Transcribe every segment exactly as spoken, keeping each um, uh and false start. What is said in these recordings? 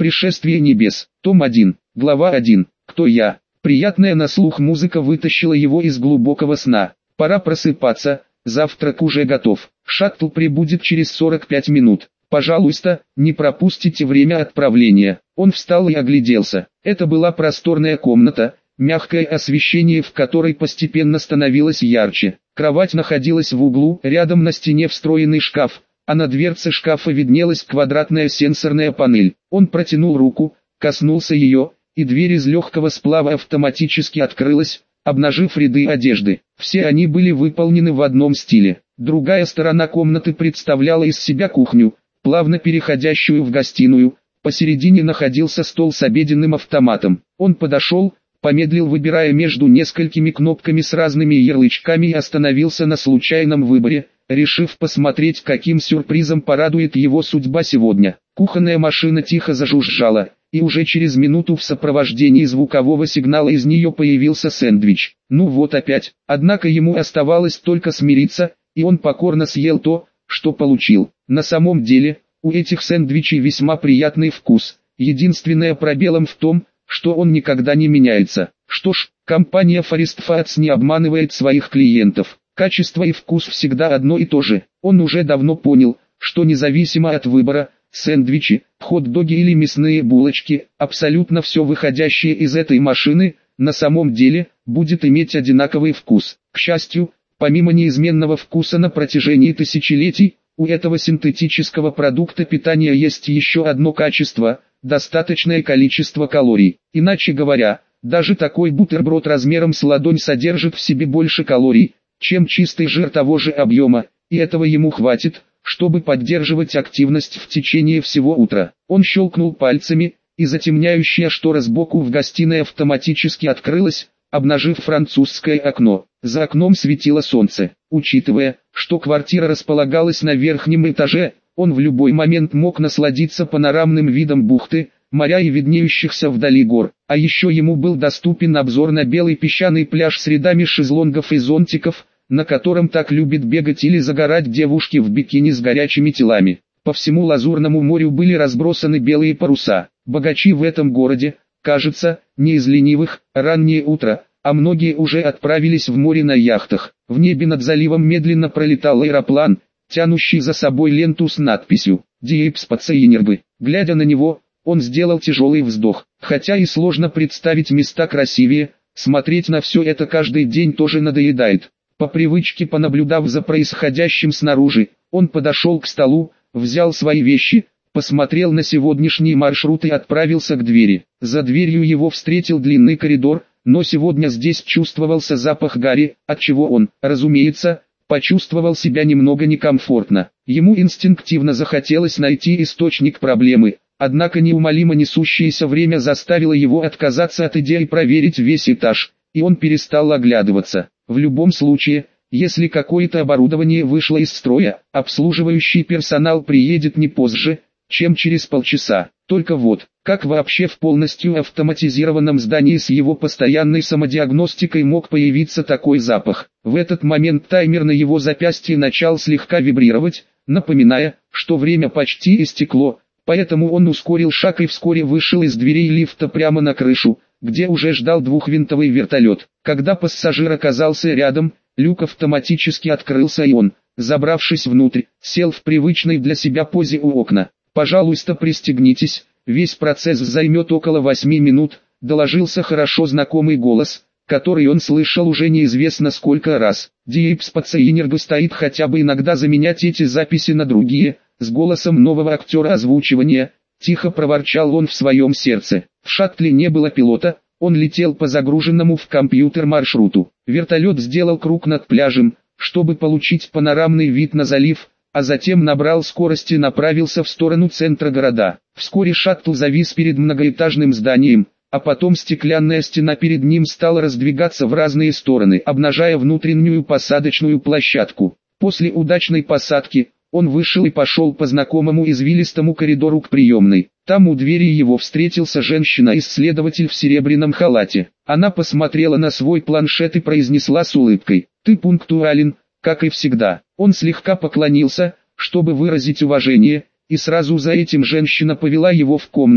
Пришествие небес. Том один. Глава один. Кто я? Приятная на слух музыка вытащила его из глубокого сна. Пора просыпаться, завтрак уже готов. Шаттл прибудет через сорок пять минут. Пожалуйста, не пропустите время отправления. Он встал и огляделся. Это была просторная комната, мягкое освещение в которой постепенно становилось ярче. Кровать находилась в углу, рядом на стене встроенный шкаф, а на дверце шкафа виднелась квадратная сенсорная панель. Он протянул руку, коснулся ее, и дверь из легкого сплава автоматически открылась, обнажив ряды одежды. Все они были выполнены в одном стиле. Другая сторона комнаты представляла из себя кухню, плавно переходящую в гостиную. Посередине находился стол с обеденным автоматом. Он подошел, помедлил, выбирая между несколькими кнопками с разными ярлычками, и остановился на случайном выборе, решив посмотреть, каким сюрпризом порадует его судьба сегодня. Кухонная машина тихо зажужжала, и уже через минуту в сопровождении звукового сигнала из нее появился сэндвич. Ну вот опять. Однако ему оставалось только смириться, и он покорно съел то, что получил. На самом деле, у этих сэндвичей весьма приятный вкус. Единственное пробелом в том, что он никогда не меняется. Что ж, компания Forest Foods не обманывает своих клиентов. Качество и вкус всегда одно и то же. Он уже давно понял, что независимо от выбора, сэндвичи, хот-доги или мясные булочки, абсолютно все выходящее из этой машины, на самом деле, будет иметь одинаковый вкус. К счастью, помимо неизменного вкуса на протяжении тысячелетий, у этого синтетического продукта питания есть еще одно качество – достаточное количество калорий. Иначе говоря, даже такой бутерброд размером с ладонь содержит в себе больше калорий, чем чистый жир того же объема, и этого ему хватит, чтобы поддерживать активность в течение всего утра. Он щелкнул пальцами, и затемняющая штора сбоку в гостиной автоматически открылась, обнажив французское окно. За окном светило солнце. Учитывая, что квартира располагалась на верхнем этаже, он в любой момент мог насладиться панорамным видом бухты, моря и виднеющихся вдали гор. А еще ему был доступен обзор на белый песчаный пляж с рядами шезлонгов и зонтиков, на котором так любят бегать или загорать девушки в бикини с горячими телами. По всему Лазурному морю были разбросаны белые паруса. Богачи в этом городе, кажется, не из ленивых. Раннее утро, а многие уже отправились в море на яхтах. В небе над заливом медленно пролетал аэроплан, тянущий за собой ленту с надписью «Диэпспацейнербы». Глядя на него, он сделал тяжелый вздох. Хотя и сложно представить места красивее, смотреть на все это каждый день тоже надоедает. По привычке, понаблюдав за происходящим снаружи, он подошел к столу, взял свои вещи, посмотрел на сегодняшний маршрут и отправился к двери. За дверью его встретил длинный коридор, но сегодня здесь чувствовался запах гари, отчего он, разумеется, почувствовал себя немного некомфортно. Ему инстинктивно захотелось найти источник проблемы, однако неумолимо несущееся время заставило его отказаться от идеи проверить весь этаж, и он перестал оглядываться. В любом случае, если какое-то оборудование вышло из строя, обслуживающий персонал приедет не позже, чем через полчаса. Только вот, как вообще в полностью автоматизированном здании с его постоянной самодиагностикой мог появиться такой запах? В этот момент таймер на его запястье начал слегка вибрировать, напоминая, что время почти истекло, поэтому он ускорил шаг и вскоре вышел из дверей лифта прямо на крышу, где уже ждал двухвинтовый вертолет. Когда пассажир оказался рядом, люк автоматически открылся, и он, забравшись внутрь, сел в привычной для себя позе у окна. «Пожалуйста, пристегнитесь, весь процесс займет около восьми минут», — доложился хорошо знакомый голос, который он слышал уже неизвестно сколько раз. Диэпспацейнербы стоит хотя бы иногда заменять эти записи на другие, с голосом нового актера озвучивания, тихо проворчал он в своем сердце. В шаттле не было пилота, он летел по загруженному в компьютер маршруту. Вертолет сделал круг над пляжем, чтобы получить панорамный вид на залив, а затем набрал скорость и направился в сторону центра города. Вскоре шаттл завис перед многоэтажным зданием, а потом стеклянная стена перед ним стала раздвигаться в разные стороны, обнажая внутреннюю посадочную площадку. После удачной посадки, он вышел и пошел по знакомому извилистому коридору к приемной. Там у двери его встретился женщина-исследователь в серебряном халате. Она посмотрела на свой планшет и произнесла с улыбкой: «Ты пунктуален, как и всегда». Он слегка поклонился, чтобы выразить уважение, и сразу за этим женщина повела его в комнату,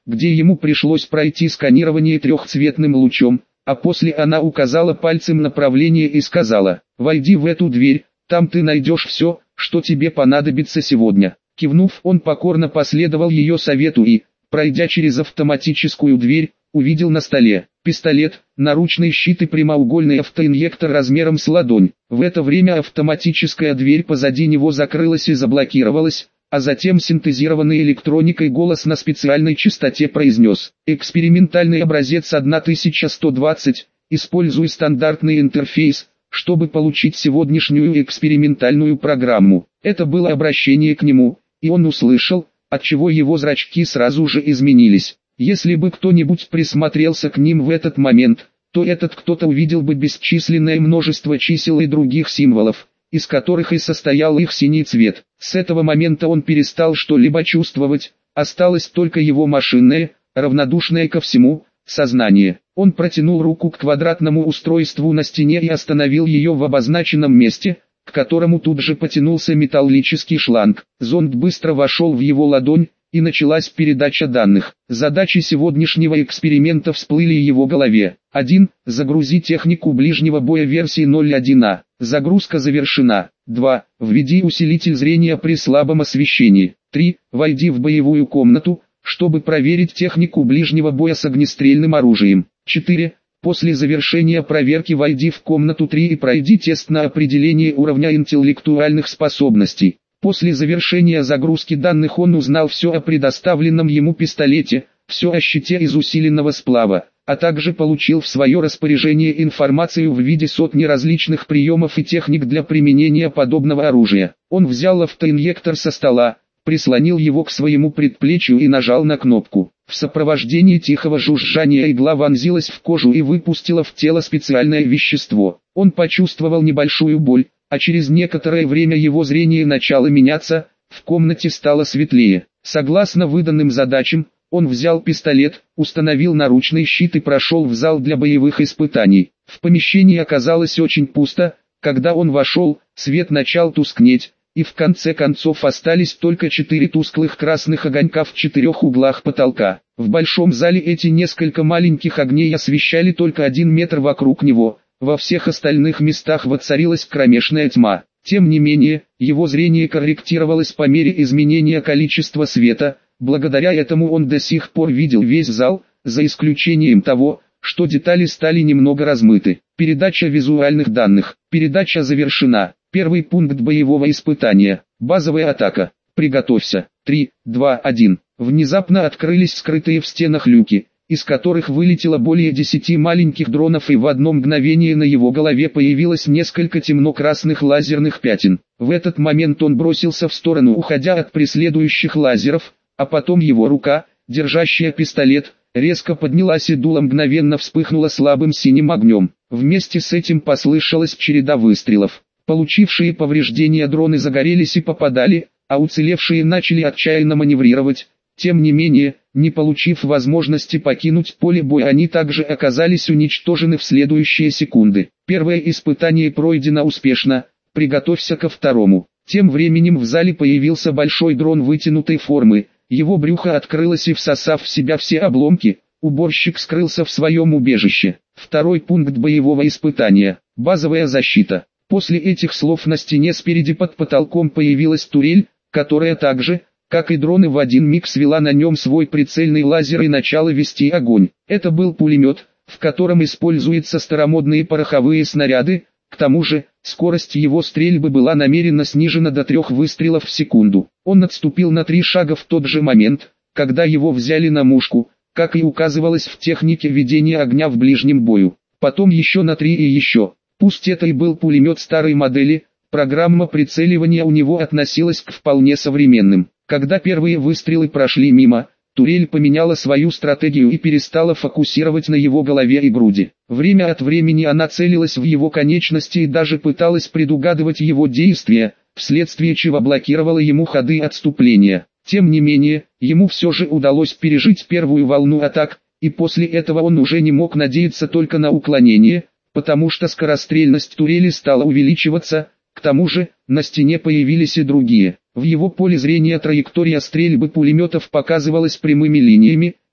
где ему пришлось пройти сканирование трехцветным лучом, а после она указала пальцем направление и сказала: «Войди в эту дверь, там ты найдешь все, что тебе понадобится сегодня». Кивнув, он покорно последовал ее совету и, пройдя через автоматическую дверь, увидел на столе пистолет, наручный щит и прямоугольный автоинъектор размером с ладонь. В это время автоматическая дверь позади него закрылась и заблокировалась, а затем синтезированный электроникой голос на специальной частоте произнес: «Экспериментальный образец тысяча сто двадцать, используй стандартный интерфейс, чтобы получить сегодняшнюю экспериментальную программу». Это было обращение к нему, и он услышал, отчего его зрачки сразу же изменились. Если бы кто-нибудь присмотрелся к ним в этот момент, то этот кто-то увидел бы бесчисленное множество чисел и других символов, из которых и состоял их синий цвет. С этого момента он перестал что-либо чувствовать, осталось только его машинное, равнодушное ко всему, сознание. Он протянул руку к квадратному устройству на стене и остановил ее в обозначенном месте, к которому тут же потянулся металлический шланг. Зонд быстро вошел в его ладонь, и началась передача данных. Задачи сегодняшнего эксперимента всплыли в его голове. один. Загрузи технику ближнего боя версии ноль точка один а. Загрузка завершена. два. Введи усилитель зрения при слабом освещении. три. Войди в боевую комнату, чтобы проверить технику ближнего боя с огнестрельным оружием. четыре. После завершения проверки войди в комнату три и пройди тест на определение уровня интеллектуальных способностей. После завершения загрузки данных он узнал все о предоставленном ему пистолете, все о щите из усиленного сплава, а также получил в свое распоряжение информацию в виде сотни различных приемов и техник для применения подобного оружия. Он взял автоинъектор со стола, прислонил его к своему предплечью и нажал на кнопку. В сопровождении тихого жужжания игла вонзилась в кожу и выпустила в тело специальное вещество. Он почувствовал небольшую боль, а через некоторое время его зрение начало меняться, в комнате стало светлее. Согласно выданным задачам, он взял пистолет, установил наручный щит и прошел в зал для боевых испытаний. В помещении оказалось очень пусто. Когда он вошел, свет начал тускнеть, и в конце концов остались только четыре тусклых красных огонька в четырех углах потолка. В большом зале эти несколько маленьких огней освещали только один метр вокруг него. Во всех остальных местах воцарилась кромешная тьма. Тем не менее, его зрение корректировалось по мере изменения количества света. Благодаря этому он до сих пор видел весь зал, за исключением того, что детали стали немного размыты. Передача визуальных данных. Передача завершена. Первый пункт боевого испытания. Базовая атака. Приготовься. три, два, один. Внезапно открылись скрытые в стенах люки, из которых вылетело более десяти маленьких дронов, и в одно мгновение на его голове появилось несколько темно-красных лазерных пятен. В этот момент он бросился в сторону, уходя от преследующих лазеров, а потом его рука, держащая пистолет, резко поднялась и дуло мгновенно вспыхнуло слабым синим огнем. Вместе с этим послышалась череда выстрелов. Получившие повреждения дроны загорелись и попадали, а уцелевшие начали отчаянно маневрировать. Тем не менее, не получив возможности покинуть поле боя, они также оказались уничтожены в следующие секунды. Первое испытание пройдено успешно, приготовься ко второму. Тем временем в зале появился большой дрон вытянутой формы, его брюхо открылось и, всосав в себя все обломки, уборщик скрылся в своем убежище. Второй пункт боевого испытания – базовая защита. После этих слов на стене спереди под потолком появилась турель, которая также, как и дроны, в один миг свела на нем свой прицельный лазер и начала вести огонь. Это был пулемет, в котором используются старомодные пороховые снаряды. К тому же, скорость его стрельбы была намеренно снижена до трех выстрелов в секунду. Он отступил на три шага в тот же момент, когда его взяли на мушку, как и указывалось в технике ведения огня в ближнем бою. Потом еще на три и еще. Пусть это и был пулемет старой модели, программа прицеливания у него относилась к вполне современным. Когда первые выстрелы прошли мимо, турель поменяла свою стратегию и перестала фокусировать на его голове и груди. Время от времени она целилась в его конечности и даже пыталась предугадывать его действия, вследствие чего блокировала ему ходы отступления. Тем не менее, ему все же удалось пережить первую волну атак, и после этого он уже не мог надеяться только на уклонение, потому что скорострельность турели стала увеличиваться. К тому же, на стене появились и другие. В его поле зрения траектория стрельбы пулеметов показывалась прямыми линиями,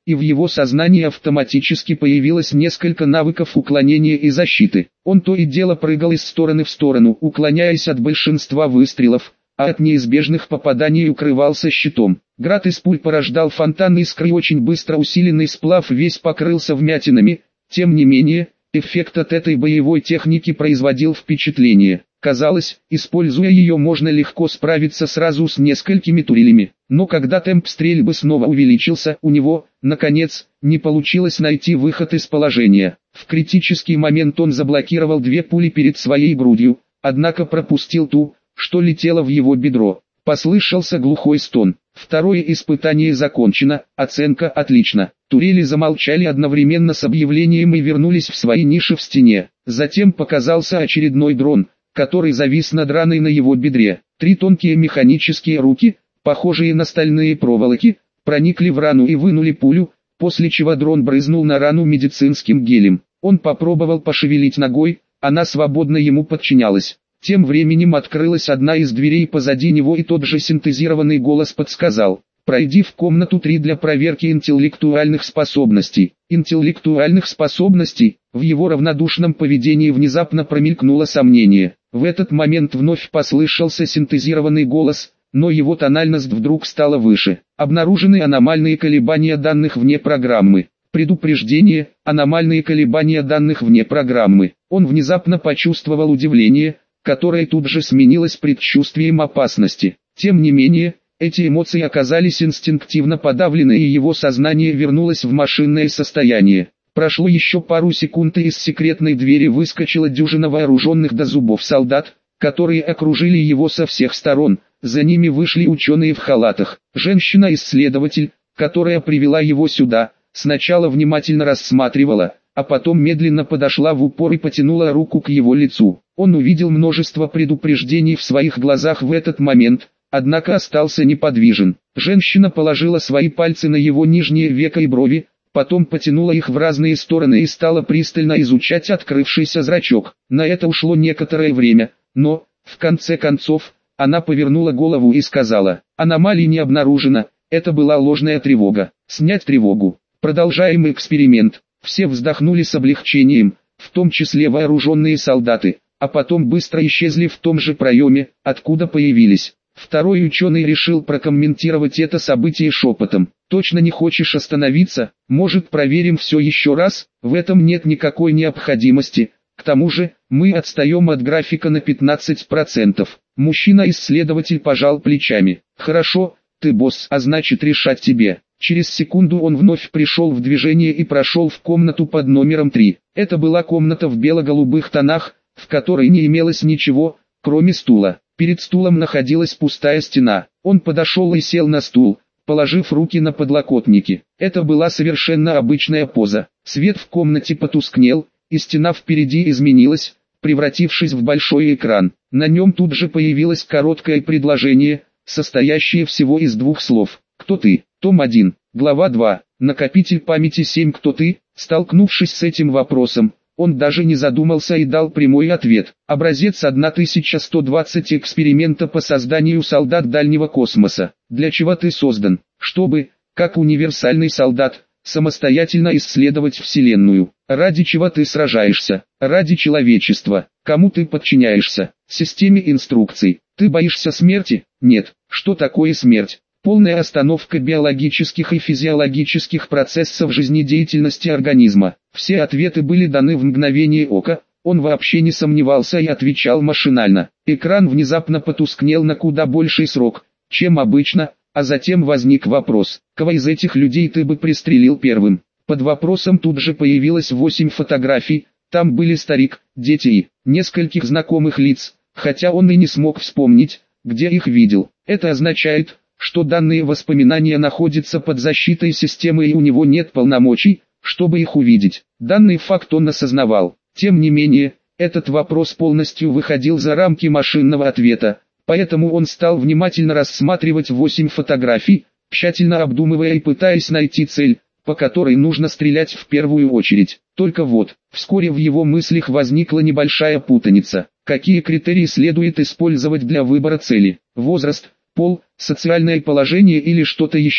и в его сознании автоматически появилось несколько навыков уклонения и защиты. Он то и дело прыгал из стороны в сторону, уклоняясь от большинства выстрелов, а от неизбежных попаданий укрывался щитом. Град из пуль порождал фонтан искры, и очень быстро усиленный сплав весь покрылся вмятинами. Тем не менее, эффект от этой боевой техники производил впечатление. Казалось, используя ее, можно легко справиться сразу с несколькими турелями. Но когда темп стрельбы снова увеличился, у него, наконец, не получилось найти выход из положения. В критический момент он заблокировал две пули перед своей грудью, однако пропустил ту, что летела в его бедро. Послышался глухой стон. Второе испытание закончено, оценка отлично. Турели замолчали одновременно с объявлением и вернулись в свои ниши в стене. Затем показался очередной дрон, который завис над раной на его бедре. Три тонкие механические руки, похожие на стальные проволоки, проникли в рану и вынули пулю, после чего дрон брызнул на рану медицинским гелем. Он попробовал пошевелить ногой, она свободно ему подчинялась. Тем временем открылась одна из дверей позади него, и тот же синтезированный голос подсказал: «Пройди в комнату три для проверки интеллектуальных способностей». Интеллектуальных способностей? В его равнодушном поведении внезапно промелькнуло сомнение. В этот момент вновь послышался синтезированный голос, но его тональность вдруг стала выше. Обнаружены аномальные колебания данных вне программы. Предупреждение: аномальные колебания данных вне программы. Он внезапно почувствовал удивление, которое тут же сменилось предчувствием опасности. Тем не менее, эти эмоции оказались инстинктивно подавлены, и его сознание вернулось в машинное состояние. Прошло еще пару секунд, и из секретной двери выскочила дюжина вооруженных до зубов солдат, которые окружили его со всех сторон. За ними вышли ученые в халатах. Женщина-исследователь, которая привела его сюда, сначала внимательно рассматривала, а потом медленно подошла в упор и потянула руку к его лицу. Он увидел множество предупреждений в своих глазах в этот момент, однако остался неподвижен. Женщина положила свои пальцы на его нижнее веко и брови, потом потянула их в разные стороны и стала пристально изучать открывшийся зрачок. На это ушло некоторое время, но, в конце концов, она повернула голову и сказала: «Аномалий не обнаружено, это была ложная тревога. Снять тревогу. Продолжаем эксперимент». Все вздохнули с облегчением, в том числе вооруженные солдаты, а потом быстро исчезли в том же проеме, откуда появились. Второй ученый решил прокомментировать это событие шепотом: «Точно не хочешь остановиться? Может, проверим все еще раз? В этом нет никакой необходимости. К тому же, мы отстаем от графика на пятнадцать процентов. Мужчина-исследователь пожал плечами. «Хорошо, ты босс, а значит решать тебе». Через секунду он вновь пришел в движение и прошел в комнату под номером три. Это была комната в бело-голубых тонах, в которой не имелось ничего, кроме стула. Перед стулом находилась пустая стена. Он подошел и сел на стул, положив руки на подлокотники. Это была совершенно обычная поза. Свет в комнате потускнел, и стена впереди изменилась, превратившись в большой экран. На нем тут же появилось короткое предложение, состоящее всего из двух слов. «Кто ты?» Том один, глава два, накопитель памяти семь. «Кто ты?» Столкнувшись с этим вопросом, он даже не задумался и дал прямой ответ. Образец тысяча сто двадцать эксперимента по созданию солдат дальнего космоса. Для чего ты создан? Чтобы, как универсальный солдат, самостоятельно исследовать Вселенную. Ради чего ты сражаешься? Ради человечества. Кому ты подчиняешься? Системе инструкций. Ты боишься смерти? Нет. Что такое смерть? Полная остановка биологических и физиологических процессов жизнедеятельности организма. Все ответы были даны в мгновение ока, он вообще не сомневался и отвечал машинально. Экран внезапно потускнел на куда больший срок, чем обычно, а затем возник вопрос: кого из этих людей ты бы пристрелил первым? Под вопросом тут же появилось восемь фотографий, там были старик, дети и нескольких знакомых лиц, хотя он и не смог вспомнить, где их видел. Это означает, что данные воспоминания находятся под защитой системы и у него нет полномочий, чтобы их увидеть. Данный факт он осознавал. Тем не менее, этот вопрос полностью выходил за рамки машинного ответа, поэтому он стал внимательно рассматривать восемь фотографий, тщательно обдумывая и пытаясь найти цель, по которой нужно стрелять в первую очередь. Только вот, вскоре в его мыслях возникла небольшая путаница. Какие критерии следует использовать для выбора цели? Возраст, пол, социальное положение или что-то еще?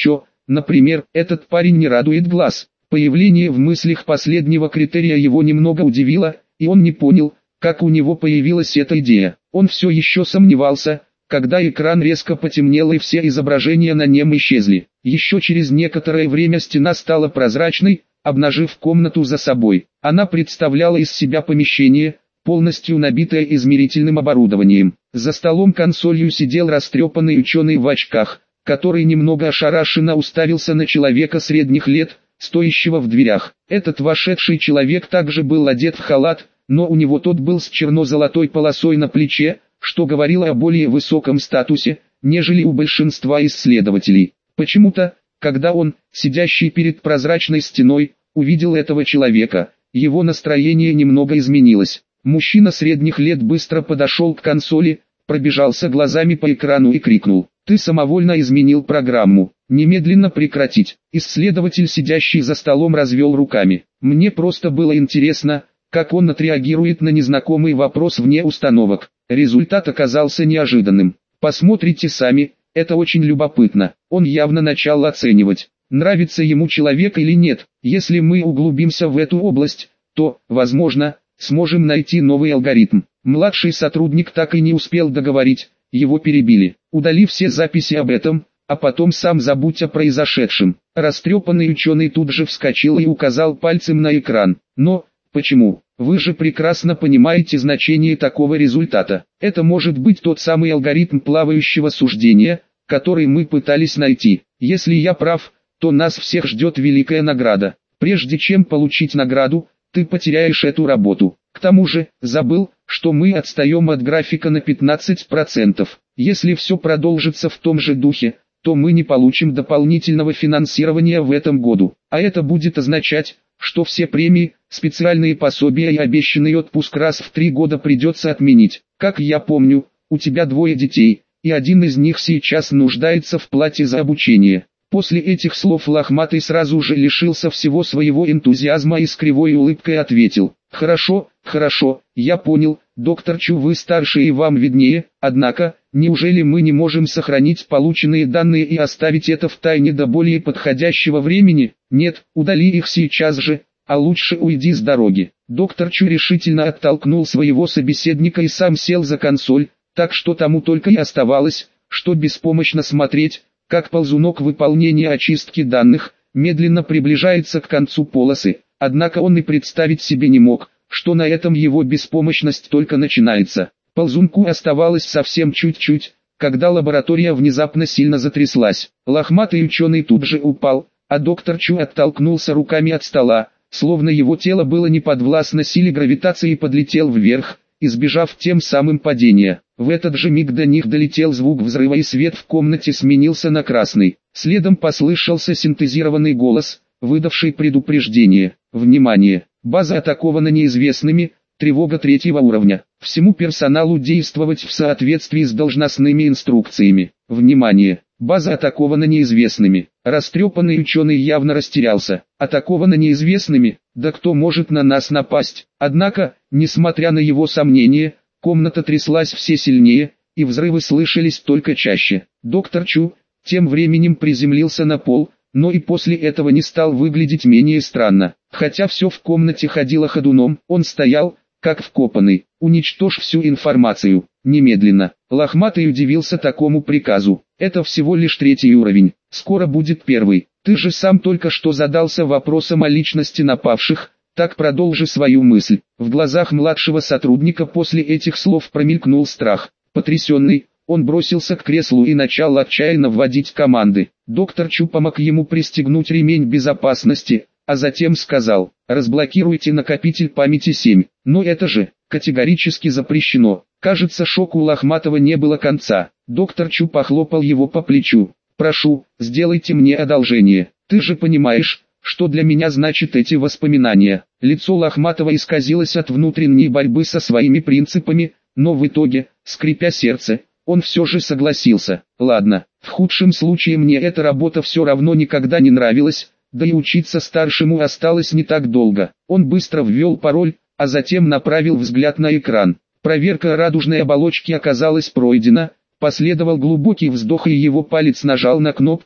Например, этот парень не радует глаз. Появление в мыслях последнего критерия его немного удивило, и он не понял, как у него появилась эта идея. Он все еще сомневался, когда экран резко потемнел и все изображения на нем исчезли. Еще через некоторое время стена стала прозрачной, обнажив комнату за собой. Она представляла из себя помещение, полностью набитое измерительным оборудованием. За столом-консолью сидел растрепанный ученый в очках, который немного ошарашенно уставился на человека средних лет, стоящего в дверях. Этот вошедший человек также был одет в халат, но у него тот был с черно-золотой полосой на плече, что говорило о более высоком статусе, нежели у большинства исследователей. Почему-то, когда он, сидящий перед прозрачной стеной, увидел этого человека, его настроение немного изменилось. Мужчина средних лет быстро подошел к консоли, пробежался глазами по экрану и крикнул: «Ты самовольно изменил программу. Немедленно прекратить». Исследователь, сидящий за столом, развел руками. «Мне просто было интересно, как он отреагирует на незнакомый вопрос вне установок». Результат оказался неожиданным. Посмотрите сами, это очень любопытно. Он явно начал оценивать, нравится ему человек или нет. Если мы углубимся в эту область, то, возможно, сможем найти новый алгоритм. Младший сотрудник так и не успел договорить, его перебили. Удали все записи об этом, а потом сам забудь о произошедшем. Растрепанный ученый тут же вскочил и указал пальцем на экран. Но, почему? Вы же прекрасно понимаете значение такого результата. Это может быть тот самый алгоритм плавающего суждения, который мы пытались найти. Если я прав, то нас всех ждет великая награда. Прежде чем получить награду, ты потеряешь эту работу. К тому же, забыл, что мы отстаем от графика на пятнадцать процентов. Если все продолжится в том же духе, то мы не получим дополнительного финансирования в этом году. А это будет означать, что все премии, специальные пособия и обещанный отпуск раз в три года придется отменить. Как я помню, у тебя двое детей, и один из них сейчас нуждается в плате за обучение. После этих слов Лохматый сразу же лишился всего своего энтузиазма и с кривой улыбкой ответил: «Хорошо, хорошо, я понял, доктор Чу, вы старше и вам виднее, однако, неужели мы не можем сохранить полученные данные и оставить это в тайне до более подходящего времени? Нет, удали их сейчас же, а лучше уйди с дороги». Доктор Чу решительно оттолкнул своего собеседника и сам сел за консоль, так что тому только и оставалось, что беспомощно смотреть, как ползунок выполнения очистки данных медленно приближается к концу полосы. Однако он и представить себе не мог, что на этом его беспомощность только начинается. Ползунку оставалось совсем чуть-чуть, когда лаборатория внезапно сильно затряслась. Лохматый ученый тут же упал, а доктор Чу оттолкнулся руками от стола, словно его тело было не подвластно силе гравитации, и подлетел вверх, избежав тем самым падения. В этот же миг до них долетел звук взрыва, и свет в комнате сменился на красный. Следом послышался синтезированный голос, выдавший предупреждение: «Внимание! База атакована неизвестными, тревога третьего уровня. Всему персоналу действовать в соответствии с должностными инструкциями. Внимание! База атакована неизвестными». Растрепанный ученый явно растерялся. Атакована неизвестными? Да кто может на нас напасть? Однако, несмотря на его сомнения, комната тряслась все сильнее, и взрывы слышались только чаще. Доктор Чу тем временем приземлился на пол, но и после этого не стал выглядеть менее странно. Хотя все в комнате ходило ходуном, он стоял, как вкопанный. «Уничтожь всю информацию, немедленно». Лохматый удивился такому приказу. «Это всего лишь третий уровень, скоро будет первый. Ты же сам только что задался вопросом о личности напавших, так продолжи свою мысль». В глазах младшего сотрудника после этих слов промелькнул страх. Потрясенный, он бросился к креслу и начал отчаянно вводить команды. Доктор Чу помог ему пристегнуть ремень безопасности, а затем сказал: «Разблокируйте накопитель памяти семь». Но это же категорически запрещено. Кажется, шоку Лохматого не было конца. Доктор Чу похлопал его по плечу. «Прошу, сделайте мне одолжение. Ты же понимаешь, что для меня значат эти воспоминания». Лицо Лохматова исказилось от внутренней борьбы со своими принципами, но в итоге, скрипя сердце, он все же согласился. «Ладно, в худшем случае мне эта работа все равно никогда не нравилась, да и учиться старшему осталось не так долго». Он быстро ввел пароль, а затем направил взгляд на экран. Проверка радужной оболочки оказалась пройдена, последовал глубокий вздох, и его палец нажал на кнопку,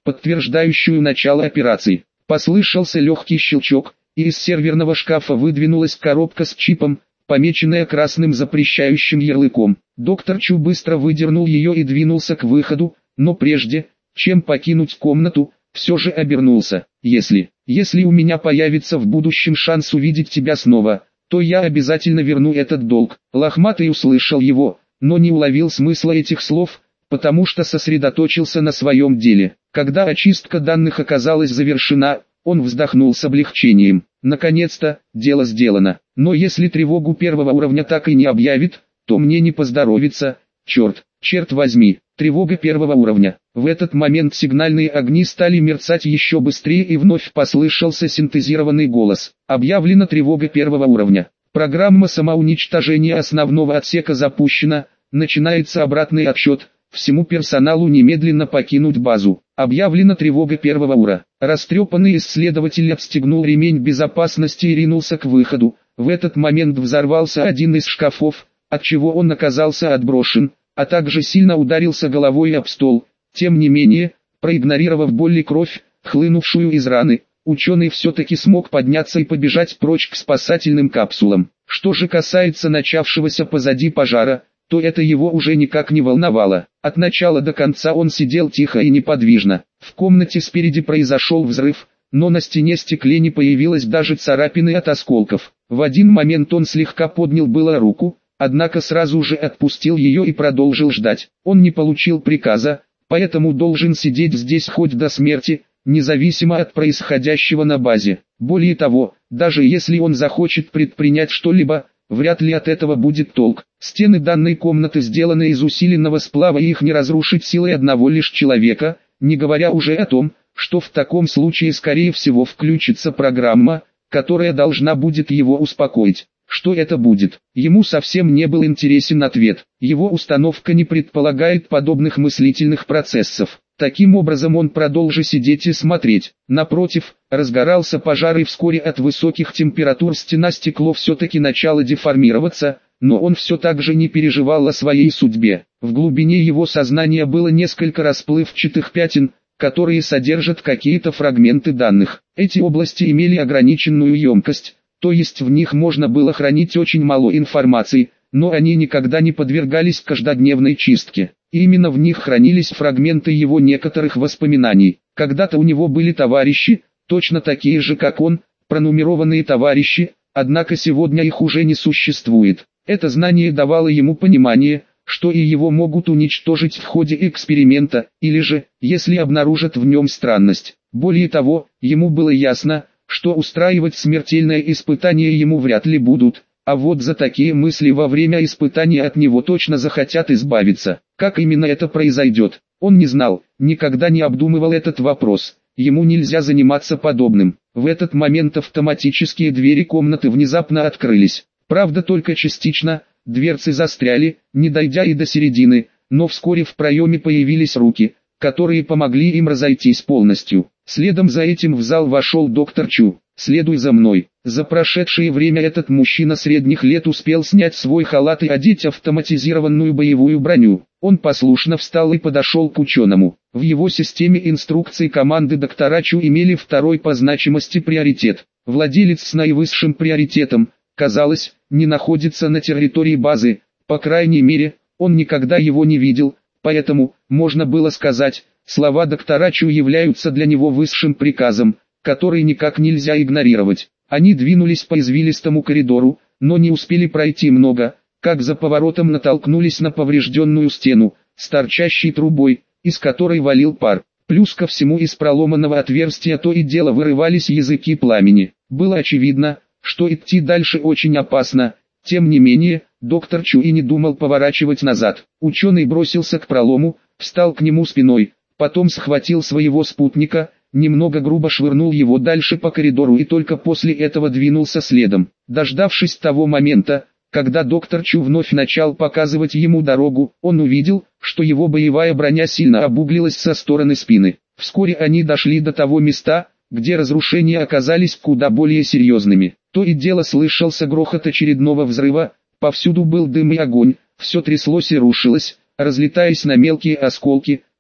подтверждающую начало операции. Послышался легкий щелчок, и из серверного шкафа выдвинулась коробка с чипом, помеченная красным запрещающим ярлыком. Доктор Чу быстро выдернул ее и двинулся к выходу, но прежде, чем покинуть комнату, все же обернулся. Если, если у меня появится в будущем шанс увидеть тебя снова, то я обязательно верну этот долг. Лохматый услышал его, но не уловил смысла этих слов, потому что сосредоточился на своем деле. Когда очистка данных оказалась завершена, он вздохнул с облегчением. Наконец-то, дело сделано. Но если тревогу первого уровня так и не объявит, то мне не поздоровится. Черт, черт возьми, тревога первого уровня. В этот момент сигнальные огни стали мерцать еще быстрее и вновь послышался синтезированный голос. Объявлена тревога первого уровня. Программа самоуничтожения основного отсека запущена, начинается обратный отсчет. Всему персоналу немедленно покинуть базу. Объявлена тревога первого ура. Растрепанный исследователь отстегнул ремень безопасности и ринулся к выходу. В этот момент взорвался один из шкафов, отчего он оказался отброшен, а также сильно ударился головой об стол. Тем не менее, проигнорировав боль и кровь, хлынувшую из раны, ученый все-таки смог подняться и побежать прочь к спасательным капсулам. Что же касается начавшегося позади пожара, то это его уже никак не волновало. От начала до конца он сидел тихо и неподвижно. В комнате спереди произошел взрыв, но на стене стекле не появилось даже царапины от осколков. В один момент он слегка поднял было руку, однако сразу же отпустил ее и продолжил ждать. Он не получил приказа, поэтому должен сидеть здесь хоть до смерти, независимо от происходящего на базе. Более того, даже если он захочет предпринять что-либо, вряд ли от этого будет толк. Стены данной комнаты сделаны из усиленного сплава и их не разрушить силой одного лишь человека, не говоря уже о том, что в таком случае скорее всего включится программа, которая должна будет его успокоить. Что это будет? Ему совсем не был интересен ответ. Его установка не предполагает подобных мыслительных процессов. Таким образом он продолжит сидеть и смотреть. Напротив, разгорался пожар и вскоре от высоких температур стена стекло все-таки начало деформироваться, но он все так же не переживал о своей судьбе. В глубине его сознания было несколько расплывчатых пятен, которые содержат какие-то фрагменты данных. Эти области имели ограниченную емкость, то есть в них можно было хранить очень мало информации, но они никогда не подвергались каждодневной чистке. И именно в них хранились фрагменты его некоторых воспоминаний. Когда-то у него были товарищи, точно такие же как он, пронумерованные товарищи, однако сегодня их уже не существует. Это знание давало ему понимание, что и его могут уничтожить в ходе эксперимента, или же, если обнаружат в нем странность. Более того, ему было ясно, что устраивать смертельное испытание ему вряд ли будут, а вот за такие мысли во время испытания от него точно захотят избавиться. Как именно это произойдет, он не знал, никогда не обдумывал этот вопрос. Ему нельзя заниматься подобным. В этот момент автоматические двери комнаты внезапно открылись. Правда только частично, дверцы застряли, не дойдя и до середины, но вскоре в проеме появились руки, которые помогли им разойтись полностью. Следом за этим в зал вошел доктор Чу. «Следуй за мной». За прошедшее время этот мужчина средних лет успел снять свой халат и одеть автоматизированную боевую броню. Он послушно встал и подошел к ученому. В его системе инструкций команды доктора Чу имели второй по значимости приоритет. Владелец с наивысшим приоритетом, казалось, не находится на территории базы, по крайней мере, он никогда его не видел, поэтому, можно было сказать, слова доктора Чу являются для него высшим приказом, который никак нельзя игнорировать. Они двинулись по извилистому коридору, но не успели пройти много, как за поворотом натолкнулись на поврежденную стену, с торчащей трубой, из которой валил пар. Плюс ко всему из проломанного отверстия то и дело вырывались языки пламени. Было очевидно, что идти дальше очень опасно. Тем не менее, доктор Чу и не думал поворачивать назад. Ученый бросился к пролому, встал к нему спиной, потом схватил своего спутника, немного грубо швырнул его дальше по коридору и только после этого двинулся следом. Дождавшись того момента, когда доктор Чу вновь начал показывать ему дорогу, он увидел, что его боевая броня сильно обуглилась со стороны спины. Вскоре они дошли до того места, где разрушения оказались куда более серьезными. То и дело слышался грохот очередного взрыва, повсюду был дым и огонь, все тряслось и рушилось, разлетаясь на мелкие осколки,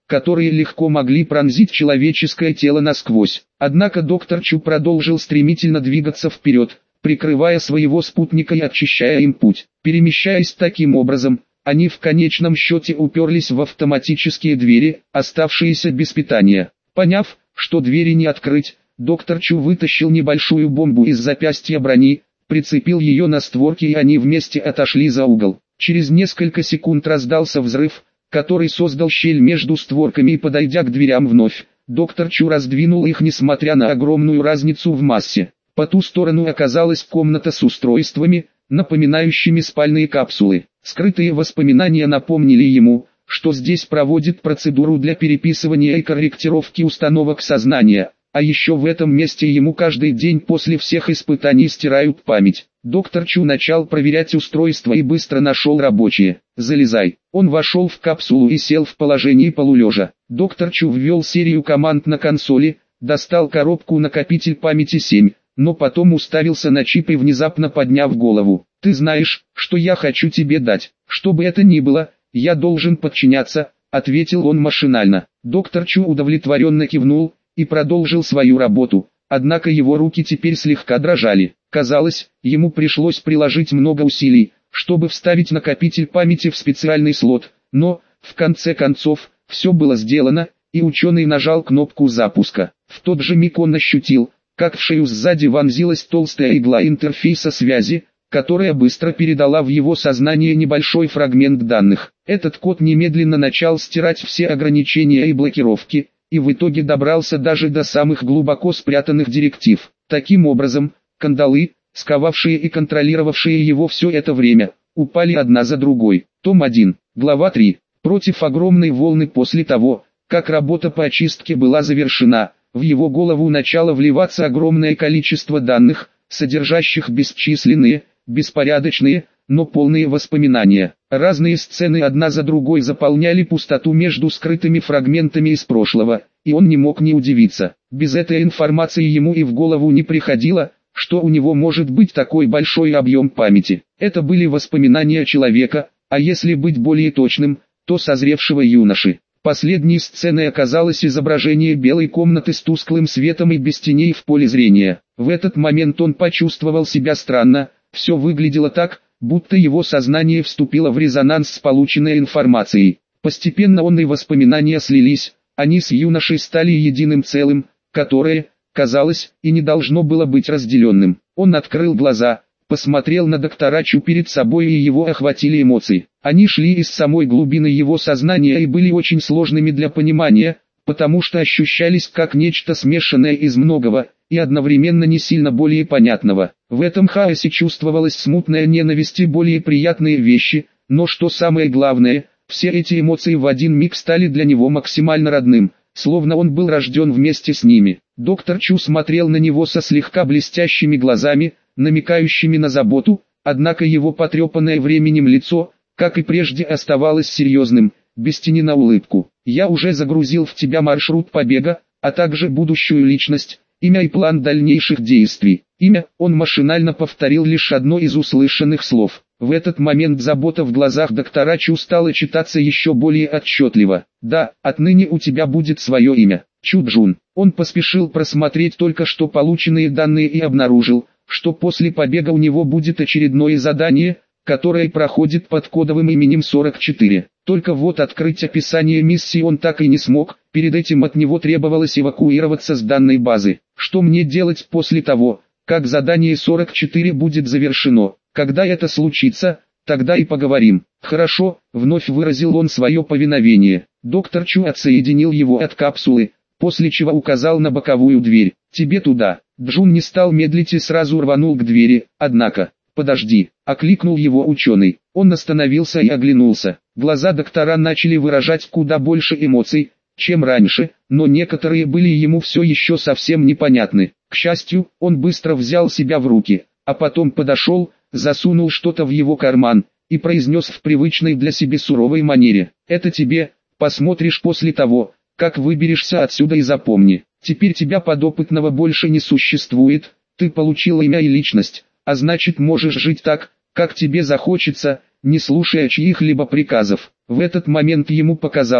которые легко могли пронзить человеческое тело насквозь. Однако доктор Чу продолжил стремительно двигаться вперед, прикрывая своего спутника и очищая им путь. Перемещаясь таким образом, они в конечном счете уперлись в автоматические двери, оставшиеся без питания. Поняв, что двери не открыть, доктор Чу вытащил небольшую бомбу из запястья брони, прицепил ее на створки, и они вместе отошли за угол. Через несколько секунд раздался взрыв, который создал щель между створками, и, подойдя к дверям вновь, доктор Чу раздвинул их, несмотря на огромную разницу в массе. По ту сторону оказалась комната с устройствами, напоминающими спальные капсулы. Скрытые воспоминания напомнили ему, что здесь проводят процедуру для переписывания и корректировки установок сознания, а еще в этом месте ему каждый день после всех испытаний стирают память. Доктор Чу начал проверять устройство и быстро нашел рабочее. «Залезай». Он вошел в капсулу и сел в положении полулежа. Доктор Чу ввел серию команд на консоли, достал коробку накопитель памяти семь, но потом уставился на чип и внезапно подняв голову. «Ты знаешь, что я хочу тебе дать. Что бы это ни было, я должен подчиняться», — ответил он машинально. Доктор Чу удовлетворенно кивнул и продолжил свою работу, однако его руки теперь слегка дрожали. Казалось, ему пришлось приложить много усилий, чтобы вставить накопитель памяти в специальный слот, но, в конце концов, все было сделано, и ученый нажал кнопку запуска. В тот же миг он ощутил, как в шею сзади вонзилась толстая игла интерфейса связи, которая быстро передала в его сознание небольшой фрагмент данных. Этот код немедленно начал стирать все ограничения и блокировки, и в итоге добрался даже до самых глубоко спрятанных директив. Таким образом, кандалы, сковавшие и контролировавшие его все это время, упали одна за другой. Том один, глава три. Против огромной волны. После того, как работа по очистке была завершена, в его голову начало вливаться огромное количество данных, содержащих бесчисленные, беспорядочные, но полные воспоминания. Разные сцены одна за другой заполняли пустоту между скрытыми фрагментами из прошлого, и он не мог не удивиться. Без этой информации ему и в голову не приходило, что у него может быть такой большой объем памяти. Это были воспоминания человека, а если быть более точным, то созревшего юноши. Последней сценой оказалось изображение белой комнаты с тусклым светом и без теней в поле зрения. В этот момент он почувствовал себя странно, все выглядело так, будто его сознание вступило в резонанс с полученной информацией. Постепенно он и воспоминания слились, они с юношей стали единым целым, которое, казалось, и не должно было быть разделенным. Он открыл глаза, посмотрел на доктора Чу перед собой, и его охватили эмоции. Они шли из самой глубины его сознания и были очень сложными для понимания, потому что ощущались как нечто смешанное из многого, и одновременно не сильно более понятного. В этом хаосе чувствовалась смутная ненависть и более приятные вещи, но что самое главное, все эти эмоции в один миг стали для него максимально родным, словно он был рожден вместе с ними. Доктор Чу смотрел на него со слегка блестящими глазами, намекающими на заботу, однако его потрепанное временем лицо, как и прежде, оставалось серьезным, без тени на улыбку. «Я уже загрузил в тебя маршрут побега, а также будущую личность, имя и план дальнейших действий». Имя, он машинально повторил лишь одно из услышанных слов. В этот момент забота в глазах доктора Чу стала читаться еще более отчетливо. «Да, отныне у тебя будет свое имя, Чу Джун». Он поспешил просмотреть только что полученные данные и обнаружил, что после побега у него будет очередное задание, которое проходит под кодовым именем сорок четыре. Только вот открыть описание миссии он так и не смог, перед этим от него требовалось эвакуироваться с данной базы. Что мне делать после того, как задание сорок четыре будет завершено? Когда это случится, тогда и поговорим. Хорошо, вновь выразил он свое повиновение. Доктор Чу отсоединил его от капсулы, после чего указал на боковую дверь. «Тебе туда». Джун не стал медлить и сразу рванул к двери, однако... «Подожди», — окликнул его ученый. Он остановился и оглянулся. Глаза доктора начали выражать куда больше эмоций, чем раньше, но некоторые были ему все еще совсем непонятны. К счастью, он быстро взял себя в руки, а потом подошел, засунул что-то в его карман и произнес в привычной для себя суровой манере: «Это тебе, посмотришь после того, как выберешься отсюда, и запомни, теперь тебя подопытного больше не существует, ты получил имя и личность, а значит можешь жить так, как тебе захочется, не слушая чьих-либо приказов». В этот момент ему показалось,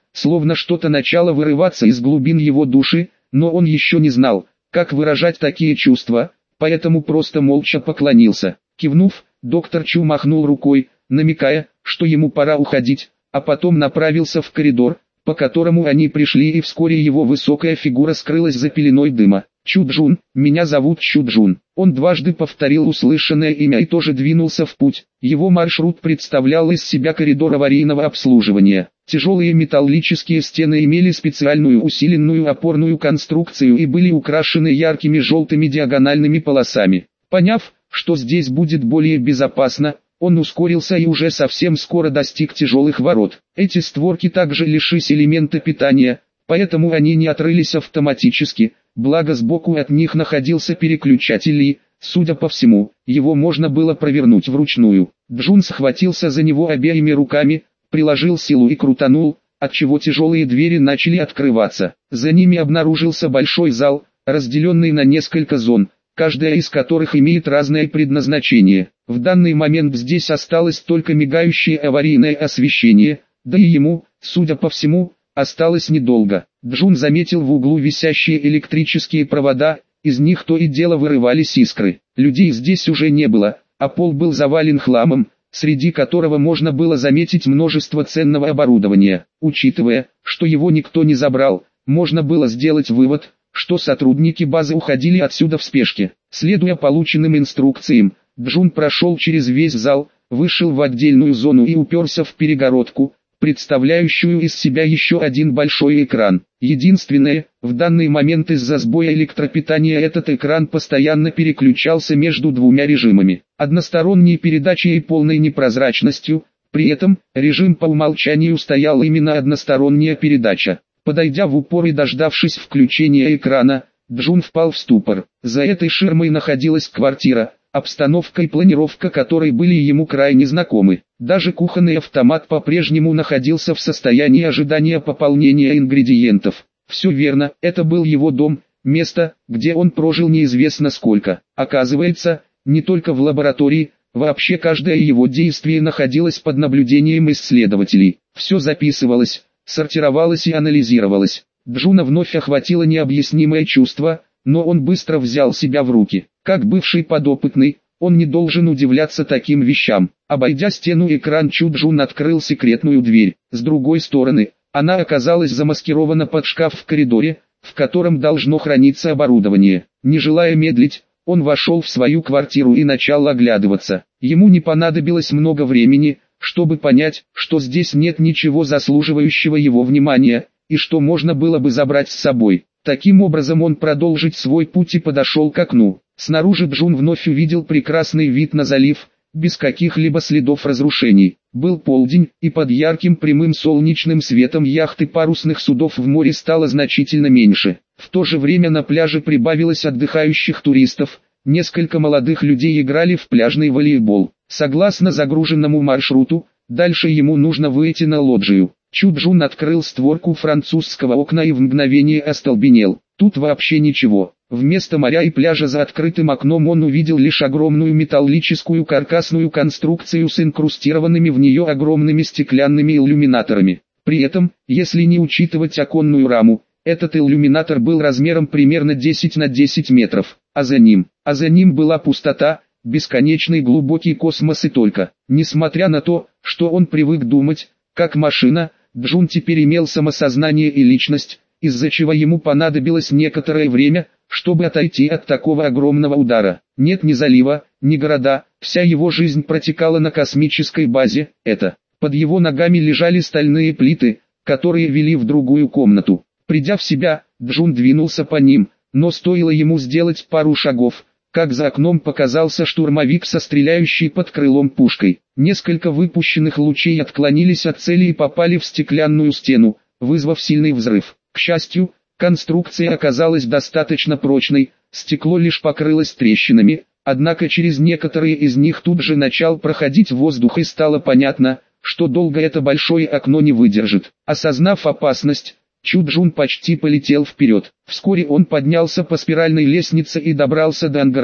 словно что-то начало вырываться из глубин его души, но он еще не знал, как выражать такие чувства, поэтому просто молча поклонился. Кивнув, доктор Чу махнул рукой, намекая, что ему пора уходить, а потом направился в коридор, по которому они пришли, и вскоре его высокая фигура скрылась за пеленой дыма. «Чуджун, меня зовут Чуджун». Он дважды повторил услышанное имя и тоже двинулся в путь. Его маршрут представлял из себя коридор аварийного обслуживания. Тяжелые металлические стены имели специальную усиленную опорную конструкцию и были украшены яркими желтыми диагональными полосами. Поняв, что здесь будет более безопасно, он ускорился и уже совсем скоро достиг тяжелых ворот. Эти створки также лишились элемента питания, поэтому они не открылись автоматически, благо сбоку от них находился переключатель и, судя по всему, его можно было провернуть вручную. Джун схватился за него обеими руками, приложил силу и крутанул, отчего тяжелые двери начали открываться. За ними обнаружился большой зал, разделенный на несколько зон, каждая из которых имеет разное предназначение. В данный момент здесь осталось только мигающее аварийное освещение, да и ему, судя по всему, осталось недолго. Джун заметил в углу висящие электрические провода, из них то и дело вырывались искры. Людей здесь уже не было, а пол был завален хламом, среди которого можно было заметить множество ценного оборудования. Учитывая, что его никто не забрал, можно было сделать вывод, что сотрудники базы уходили отсюда в спешке. Следуя полученным инструкциям, Джун прошел через весь зал, вышел в отдельную зону и уперся в перегородку, представляющую из себя еще один большой экран. Единственное, в данный момент из-за сбоя электропитания этот экран постоянно переключался между двумя режимами, односторонней передачей и полной непрозрачностью, при этом, режим по умолчанию стоял именно односторонняя передача. Подойдя в упор и дождавшись включения экрана, Джун впал в ступор. За этой ширмой находилась квартира, обстановка и планировка которой были ему крайне знакомы. Даже кухонный автомат по-прежнему находился в состоянии ожидания пополнения ингредиентов. Все верно, это был его дом, место, где он прожил неизвестно сколько. Оказывается, не только в лаборатории, вообще каждое его действие находилось под наблюдением исследователей. Все записывалось, сортировалось и анализировалось. Джуна вновь охватило необъяснимое чувство, но он быстро взял себя в руки. Как бывший подопытный, он не должен удивляться таким вещам. Обойдя стену, экран Чуджун открыл секретную дверь. С другой стороны, она оказалась замаскирована под шкаф в коридоре, в котором должно храниться оборудование. Не желая медлить, он вошел в свою квартиру и начал оглядываться. Ему не понадобилось много времени, чтобы понять, что здесь нет ничего заслуживающего его внимания, и что можно было бы забрать с собой. Таким образом он продолжить свой путь и подошел к окну. Снаружи Джун вновь увидел прекрасный вид на залив, без каких-либо следов разрушений. Был полдень, и под ярким прямым солнечным светом яхт и парусных судов в море стало значительно меньше. В то же время на пляже прибавилось отдыхающих туристов, несколько молодых людей играли в пляжный волейбол. Согласно загруженному маршруту, дальше ему нужно выйти на лоджию. Чуджун открыл створку французского окна и в мгновение остолбенел. Тут вообще ничего. Вместо моря и пляжа за открытым окном он увидел лишь огромную металлическую каркасную конструкцию с инкрустированными в нее огромными стеклянными иллюминаторами. При этом, если не учитывать оконную раму, этот иллюминатор был размером примерно десять на десять метров, а за ним, а за ним была пустота, бесконечный глубокий космос и только. Несмотря на то, что он привык думать, как машина, Джун теперь имел самосознание и личность, из-за чего ему понадобилось некоторое время, чтобы отойти от такого огромного удара. Нет ни залива, ни города, вся его жизнь протекала на космической базе. Это, под его ногами лежали стальные плиты, которые вели в другую комнату. Придя в себя, Джун двинулся по ним, но стоило ему сделать пару шагов, как за окном показался штурмовик со стреляющей под крылом пушкой. Несколько выпущенных лучей отклонились от цели и попали в стеклянную стену, вызвав сильный взрыв. К счастью, конструкция оказалась достаточно прочной, стекло лишь покрылось трещинами, однако через некоторые из них тут же начал проходить воздух и стало понятно, что долго это большое окно не выдержит. Осознав опасность, Чуджун почти полетел вперед. Вскоре он поднялся по спиральной лестнице и добрался до ангара,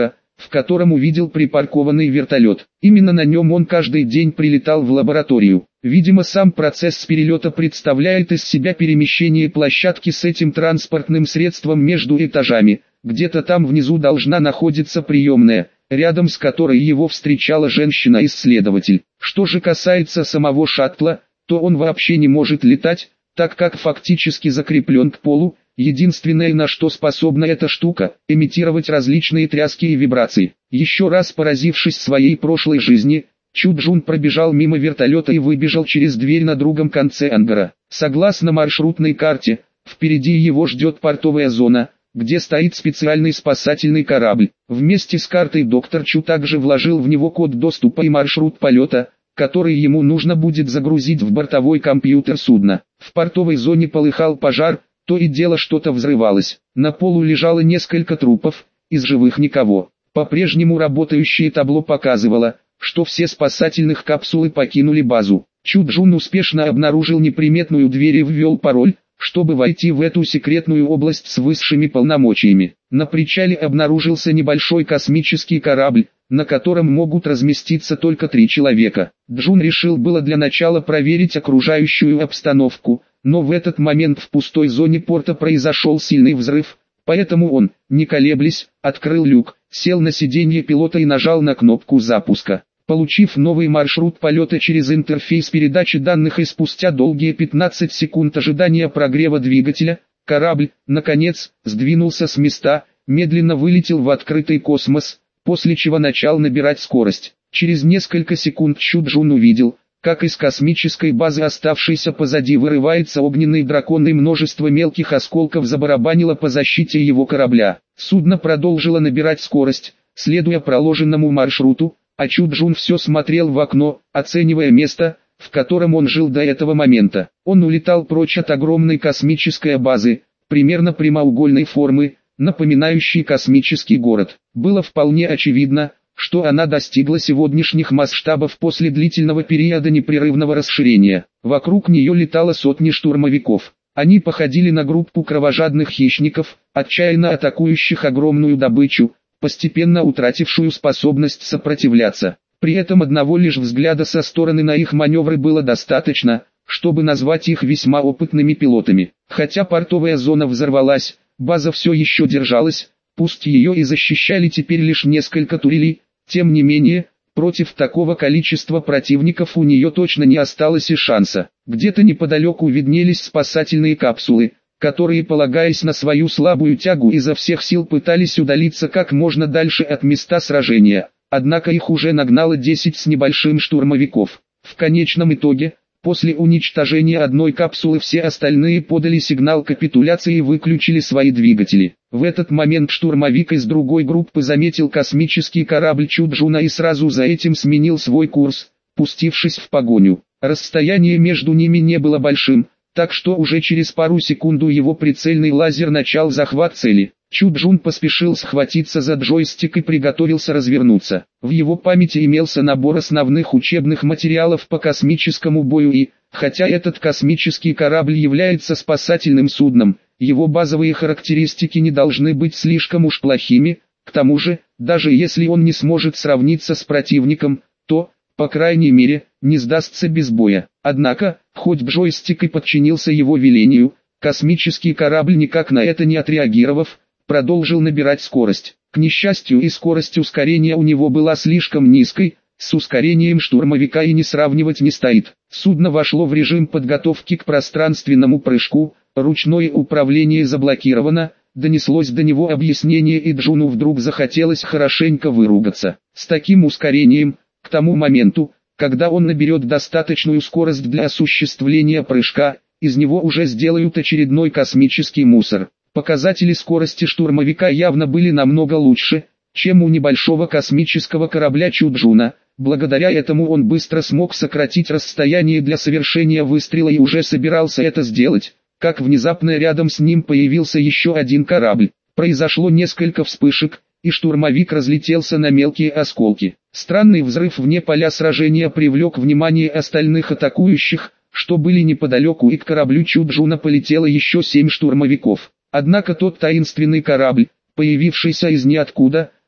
в котором увидел припаркованный вертолет. Именно на нем он каждый день прилетал в лабораторию. Видимо, сам процесс перелета представляет из себя перемещение площадки с этим транспортным средством между этажами. Где-то там внизу должна находиться приемная, рядом с которой его встречала женщина-исследователь. Что же касается самого шаттла, то он вообще не может летать, так как фактически закреплен к полу. Единственное, на что способна эта штука – имитировать различные тряски и вибрации. Еще раз поразившись своей прошлой жизни, Чу Джун пробежал мимо вертолета и выбежал через дверь на другом конце ангара. Согласно маршрутной карте, впереди его ждет портовая зона, где стоит специальный спасательный корабль. Вместе с картой доктор Чу также вложил в него код доступа и маршрут полета, который ему нужно будет загрузить в бортовой компьютер судна. В портовой зоне полыхал пожар, то и дело что-то взрывалось. На полу лежало несколько трупов, из живых никого. По-прежнему работающее табло показывало, что все спасательных капсулы покинули базу. Чу Джун успешно обнаружил неприметную дверь и ввел пароль, чтобы войти в эту секретную область с высшими полномочиями. На причале обнаружился небольшой космический корабль, на котором могут разместиться только три человека. Джун решил было для начала проверить окружающую обстановку, но в этот момент в пустой зоне порта произошел сильный взрыв, поэтому он, не колеблясь, открыл люк, сел на сиденье пилота и нажал на кнопку запуска. Получив новый маршрут полета через интерфейс передачи данных и спустя долгие пятнадцать секунд ожидания прогрева двигателя, корабль, наконец, сдвинулся с места, медленно вылетел в открытый космос, после чего начал набирать скорость. Через несколько секунд Чу Джун увидел, как из космической базы, оставшейся позади, вырывается огненный дракон и множество мелких осколков забарабанило по защите его корабля. Судно продолжило набирать скорость, следуя проложенному маршруту, а Чу Джун все смотрел в окно, оценивая место, в котором он жил до этого момента. Он улетал прочь от огромной космической базы, примерно прямоугольной формы, напоминающей космический город. Было вполне очевидно, что она достигла сегодняшних масштабов после длительного периода непрерывного расширения. Вокруг нее летало сотни штурмовиков. Они походили на группу кровожадных хищников, отчаянно атакующих огромную добычу, постепенно утратившую способность сопротивляться. При этом одного лишь взгляда со стороны на их маневры было достаточно, чтобы назвать их весьма опытными пилотами. Хотя портовая зона взорвалась, база все еще держалась, пусть ее и защищали теперь лишь несколько турелей, тем не менее, против такого количества противников у нее точно не осталось и шанса. Где-то неподалеку виднелись спасательные капсулы, которые, полагаясь на свою слабую тягу, изо всех сил пытались удалиться как можно дальше от места сражения, однако их уже нагнало десять с небольшим штурмовиков. В конечном итоге, после уничтожения одной капсулы все остальные подали сигнал капитуляции и выключили свои двигатели. В этот момент штурмовик из другой группы заметил космический корабль Чу Джуна и сразу за этим сменил свой курс, пустившись в погоню. Расстояние между ними не было большим, так что уже через пару секунд его прицельный лазер начал захват цели. Чу Джун поспешил схватиться за джойстик и приготовился развернуться. В его памяти имелся набор основных учебных материалов по космическому бою и, хотя этот космический корабль является спасательным судном, его базовые характеристики не должны быть слишком уж плохими. К тому же, даже если он не сможет сравниться с противником, то, по крайней мере, не сдастся без боя. Однако, хоть джойстик и подчинился его велению, космический корабль никак на это не отреагировав, продолжил набирать скорость. К несчастью, и скорость ускорения у него была слишком низкой, с ускорением штурмовика и не сравнивать не стоит. Судно вошло в режим подготовки к пространственному прыжку, ручное управление заблокировано, донеслось до него объяснение, и Джуну вдруг захотелось хорошенько выругаться. С таким ускорением, к тому моменту, когда он наберет достаточную скорость для осуществления прыжка, из него уже сделают очередной космический мусор. Показатели скорости штурмовика явно были намного лучше, чем у небольшого космического корабля Чу Джуна. Благодаря этому он быстро смог сократить расстояние для совершения выстрела и уже собирался это сделать, как внезапно рядом с ним появился еще один корабль. Произошло несколько вспышек, и штурмовик разлетелся на мелкие осколки. Странный взрыв вне поля сражения привлек внимание остальных атакующих, что были неподалеку, и к кораблю Чу Джуна полетело еще семь штурмовиков. Однако тот таинственный корабль, появившийся из ниоткуда,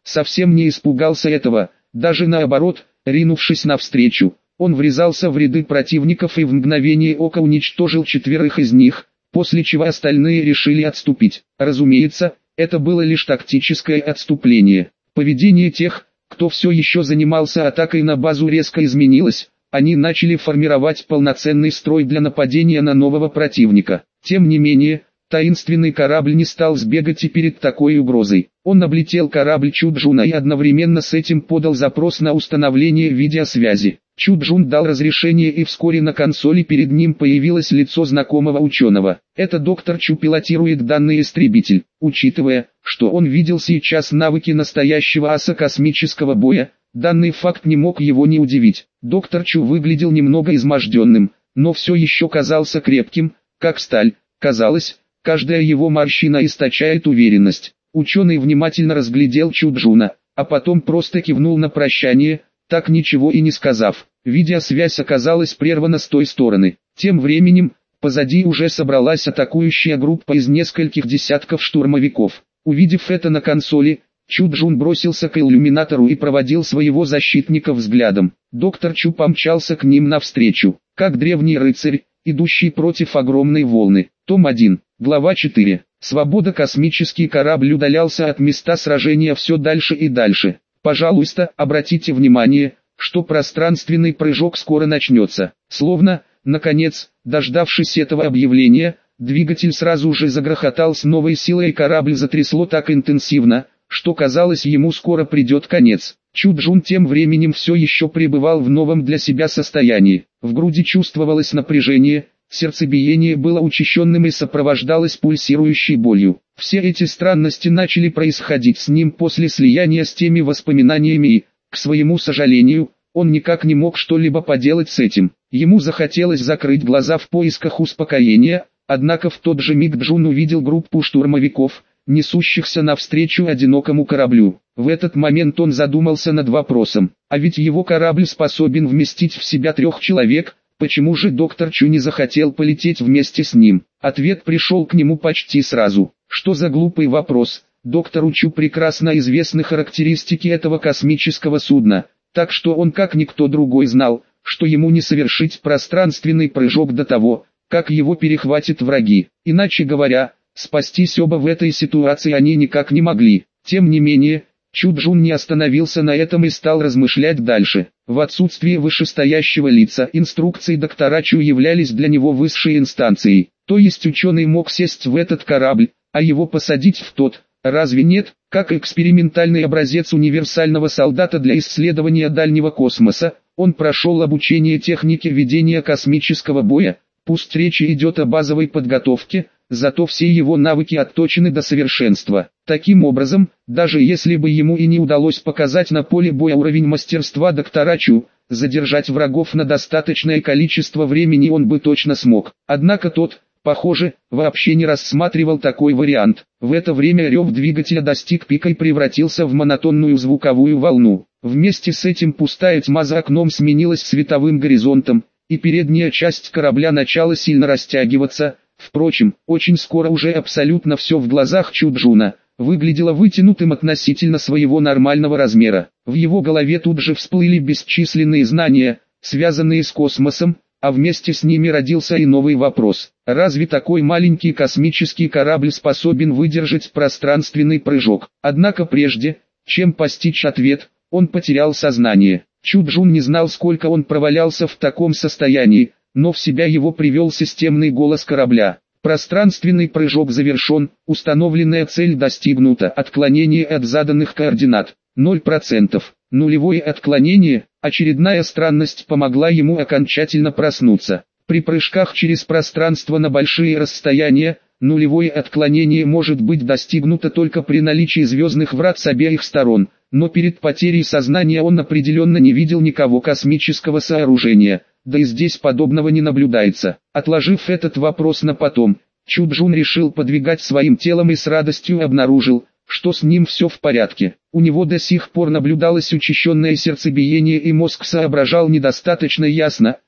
совсем не испугался этого, даже наоборот, ринувшись навстречу, он врезался в ряды противников и в мгновение ока уничтожил четверых из них, после чего остальные решили отступить. Разумеется, это было лишь тактическое отступление. Поведение тех, кто все еще занимался атакой на базу, резко изменилось. Они начали формировать полноценный строй для нападения на нового противника. Тем не менее, таинственный корабль не стал сбегать и перед такой угрозой. Он облетел корабль Чуджуна и одновременно с этим подал запрос на установление видеосвязи. Чуджун дал разрешение, и вскоре на консоли перед ним появилось лицо знакомого ученого. Это доктор Чу пилотирует данный истребитель. Учитывая, что он видел сейчас навыки настоящего аса космического боя, данный факт не мог его не удивить. Доктор Чу выглядел немного изможденным, но все еще казался крепким, как сталь. Казалось, каждая его морщина источает уверенность. Ученый внимательно разглядел Чуджуна, а потом просто кивнул на прощание, так ничего и не сказав. Видеосвязь оказалась прервана с той стороны. Тем временем, позади уже собралась атакующая группа из нескольких десятков штурмовиков. Увидев это на консоли, Чуджун бросился к иллюминатору и проводил своего защитника взглядом. Доктор Чу помчался к ним навстречу, как древний рыцарь, идущий против огромной волны. Том один, глава четыре. Свобода. Космический корабль удалялся от места сражения все дальше и дальше. Пожалуйста, обратите внимание, что пространственный прыжок скоро начнется. Словно, наконец, дождавшись этого объявления, двигатель сразу же загрохотал с новой силой, и корабль затрясло так интенсивно, что казалось, ему скоро придет конец. Чуджун тем временем все еще пребывал в новом для себя состоянии. В груди чувствовалось напряжение, сердцебиение было учащенным и сопровождалось пульсирующей болью. Все эти странности начали происходить с ним после слияния с теми воспоминаниями и, к своему сожалению, он никак не мог что-либо поделать с этим. Ему захотелось закрыть глаза в поисках успокоения, однако в тот же миг Джун увидел группу штурмовиков, несущихся навстречу одинокому кораблю. В этот момент он задумался над вопросом, а ведь его корабль способен вместить в себя трех человек, почему же доктор Чу не захотел полететь вместе с ним? Ответ пришел к нему почти сразу. Что за глупый вопрос? Доктору Чу прекрасно известны характеристики этого космического судна, так что он как никто другой знал, что ему не совершить пространственный прыжок до того, как его перехватят враги. Иначе говоря, спастись оба в этой ситуации они никак не могли. Тем не менее, Чуджун не остановился на этом и стал размышлять дальше. В отсутствие вышестоящего лица инструкции доктора Чу являлись для него высшей инстанцией. То есть ученый мог сесть в этот корабль, а его посадить в тот. Разве нет, как экспериментальный образец универсального солдата для исследования дальнего космоса, он прошел обучение технике ведения космического боя, пусть речь идет о базовой подготовке, зато все его навыки отточены до совершенства. Таким образом, даже если бы ему и не удалось показать на поле боя уровень мастерства доктора Чу, задержать врагов на достаточное количество времени он бы точно смог. Однако тот, похоже, вообще не рассматривал такой вариант. В это время рев двигателя достиг пика и превратился в монотонную звуковую волну. Вместе с этим пустая тьма за окном сменилась световым горизонтом, и передняя часть корабля начала сильно растягиваться. Впрочем, очень скоро уже абсолютно все в глазах Чуджуна выглядело вытянутым относительно своего нормального размера. В его голове тут же всплыли бесчисленные знания, связанные с космосом, а вместе с ними родился и новый вопрос. Разве такой маленький космический корабль способен выдержать пространственный прыжок? Однако прежде, чем постичь ответ, он потерял сознание. Чуджун не знал, сколько он провалялся в таком состоянии, но в себя его привел системный голос корабля. Пространственный прыжок завершен, установленная цель достигнута, отклонение от заданных координат ноль процентов. Нулевое отклонение, очередная странность помогла ему окончательно проснуться. При прыжках через пространство на большие расстояния, нулевое отклонение может быть достигнуто только при наличии звездных врат с обеих сторон, но перед потерей сознания он определенно не видел никого космического сооружения. Да и здесь подобного не наблюдается. Отложив этот вопрос на потом, Чуджун решил подвигать своим телом и с радостью обнаружил, что с ним все в порядке. У него до сих пор наблюдалось учащенное сердцебиение и мозг соображал недостаточно ясно,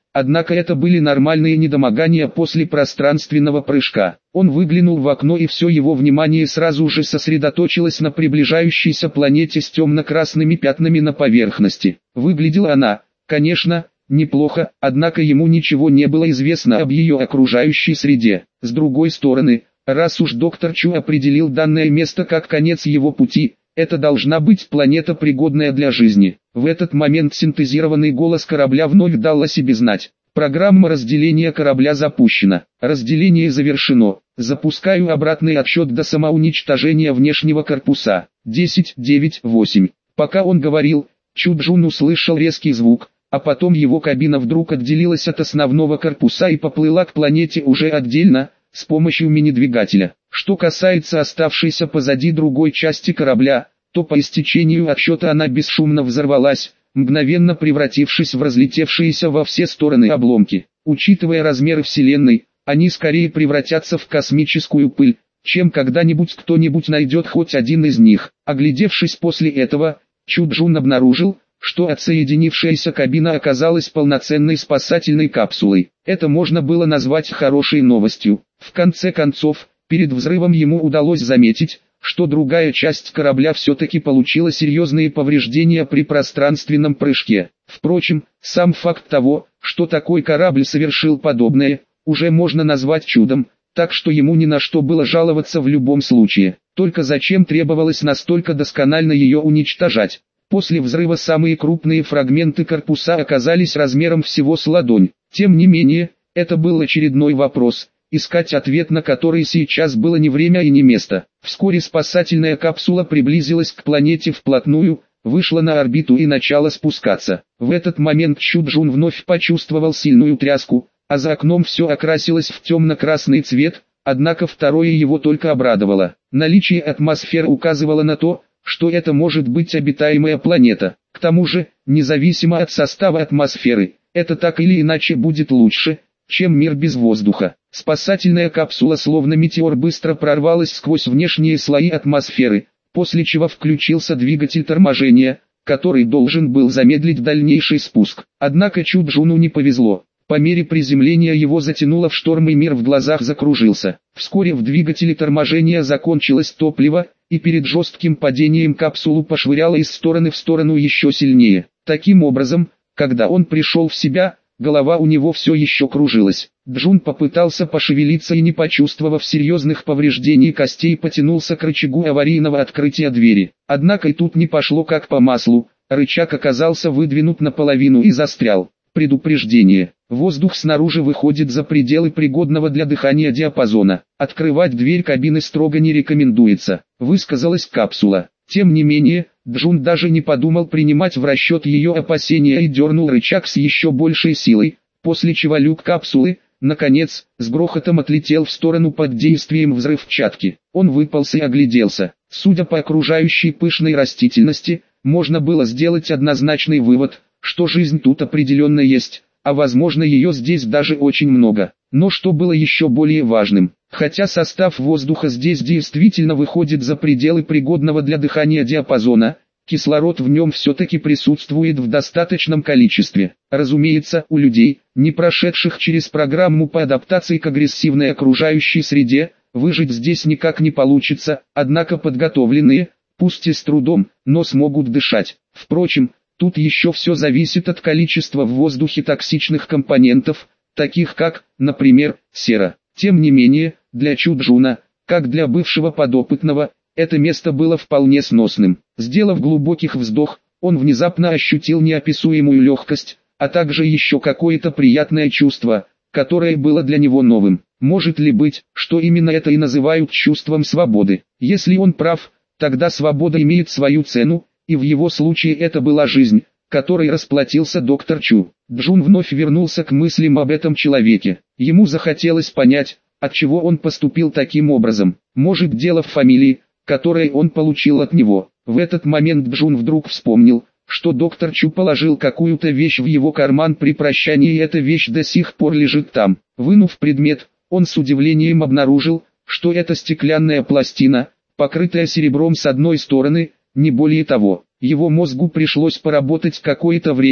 Однако это были нормальные недомогания после пространственного прыжка. Он выглянул в окно, и все его внимание сразу же сосредоточилось на приближающейся планете с темно-красными пятнами на поверхности. Выглядела она, конечно, неплохо, однако ему ничего не было известно об ее окружающей среде. С другой стороны, раз уж доктор Чу определил данное место как конец его пути, это должна быть планета, пригодная для жизни. В этот момент синтезированный голос корабля вновь дал о себе знать. Программа разделения корабля запущена. Разделение завершено. Запускаю обратный отсчет до самоуничтожения внешнего корпуса. десять, девять, восемь. Пока он говорил, Чу Джун услышал резкий звук, а потом его кабина вдруг отделилась от основного корпуса и поплыла к планете уже отдельно, с помощью мини-двигателя. Что касается оставшейся позади другой части корабля, то по истечению отсчета она бесшумно взорвалась, мгновенно превратившись в разлетевшиеся во все стороны обломки. Учитывая размеры Вселенной, они скорее превратятся в космическую пыль, чем когда-нибудь кто-нибудь найдет хоть один из них. Оглядевшись после этого, Чу Джун обнаружил, что отсоединившаяся кабина оказалась полноценной спасательной капсулой. Это можно было назвать хорошей новостью. В конце концов, перед взрывом ему удалось заметить, что другая часть корабля все-таки получила серьезные повреждения при пространственном прыжке. Впрочем, сам факт того, что такой корабль совершил подобное, уже можно назвать чудом, так что ему ни на что было жаловаться в любом случае. Только зачем требовалось настолько досконально ее уничтожать? После взрыва самые крупные фрагменты корпуса оказались размером всего с ладонь. Тем не менее, это был очередной вопрос, искать ответ на который сейчас было не время и не место. Вскоре спасательная капсула приблизилась к планете вплотную, вышла на орбиту и начала спускаться. В этот момент Чу Джун вновь почувствовал сильную тряску, а за окном все окрасилось в темно-красный цвет, однако второе его только обрадовало. Наличие атмосферы указывало на то, что это может быть обитаемая планета. К тому же, независимо от состава атмосферы, это так или иначе будет лучше, чем мир без воздуха. Спасательная капсула словно метеор быстро прорвалась сквозь внешние слои атмосферы, после чего включился двигатель торможения, который должен был замедлить дальнейший спуск. Однако Чу Джуну не повезло. По мере приземления его затянуло в шторм и мир в глазах закружился. Вскоре в двигателе торможения закончилось топливо, и перед жестким падением капсулу пошвыряло из стороны в сторону еще сильнее. Таким образом, когда он пришел в себя, голова у него все еще кружилась. Джун попытался пошевелиться и, не почувствовав серьезных повреждений костей, потянулся к рычагу аварийного открытия двери. Однако и тут не пошло как по маслу, рычаг оказался выдвинут наполовину и застрял. Предупреждение. Воздух снаружи выходит за пределы пригодного для дыхания диапазона. Открывать дверь кабины строго не рекомендуется, высказалась капсула. Тем не менее, Джун даже не подумал принимать в расчет ее опасения и дернул рычаг с еще большей силой, после чего люк капсулы, наконец, с грохотом отлетел в сторону под действием взрывчатки. Он выполз и огляделся. Судя по окружающей пышной растительности, можно было сделать однозначный вывод, что жизнь тут определенно есть, а возможно ее здесь даже очень много. Но что было еще более важным, хотя состав воздуха здесь действительно выходит за пределы пригодного для дыхания диапазона, кислород в нем все-таки присутствует в достаточном количестве. Разумеется, у людей, не прошедших через программу по адаптации к агрессивной окружающей среде, выжить здесь никак не получится, однако подготовленные, пусть и с трудом, но смогут дышать. Впрочем, тут еще все зависит от количества в воздухе токсичных компонентов, таких как, например, сера. Тем не менее, для Чу Джуна, как для бывшего подопытного, это место было вполне сносным. Сделав глубокий вздох, он внезапно ощутил неописуемую легкость, а также еще какое-то приятное чувство, которое было для него новым. Может ли быть, что именно это и называют чувством свободы? Если он прав, тогда свобода имеет свою цену, и в его случае это была жизнь, которой расплатился доктор Чу. Джун вновь вернулся к мыслям об этом человеке. Ему захотелось понять, отчего он поступил таким образом. Может, дело в фамилии, которую он получил от него. В этот момент Джун вдруг вспомнил, что доктор Чу положил какую-то вещь в его карман при прощании, и эта вещь до сих пор лежит там. Вынув предмет, он с удивлением обнаружил, что это стеклянная пластина, покрытая серебром с одной стороны, не более того. Его мозгу пришлось поработать какое-то время,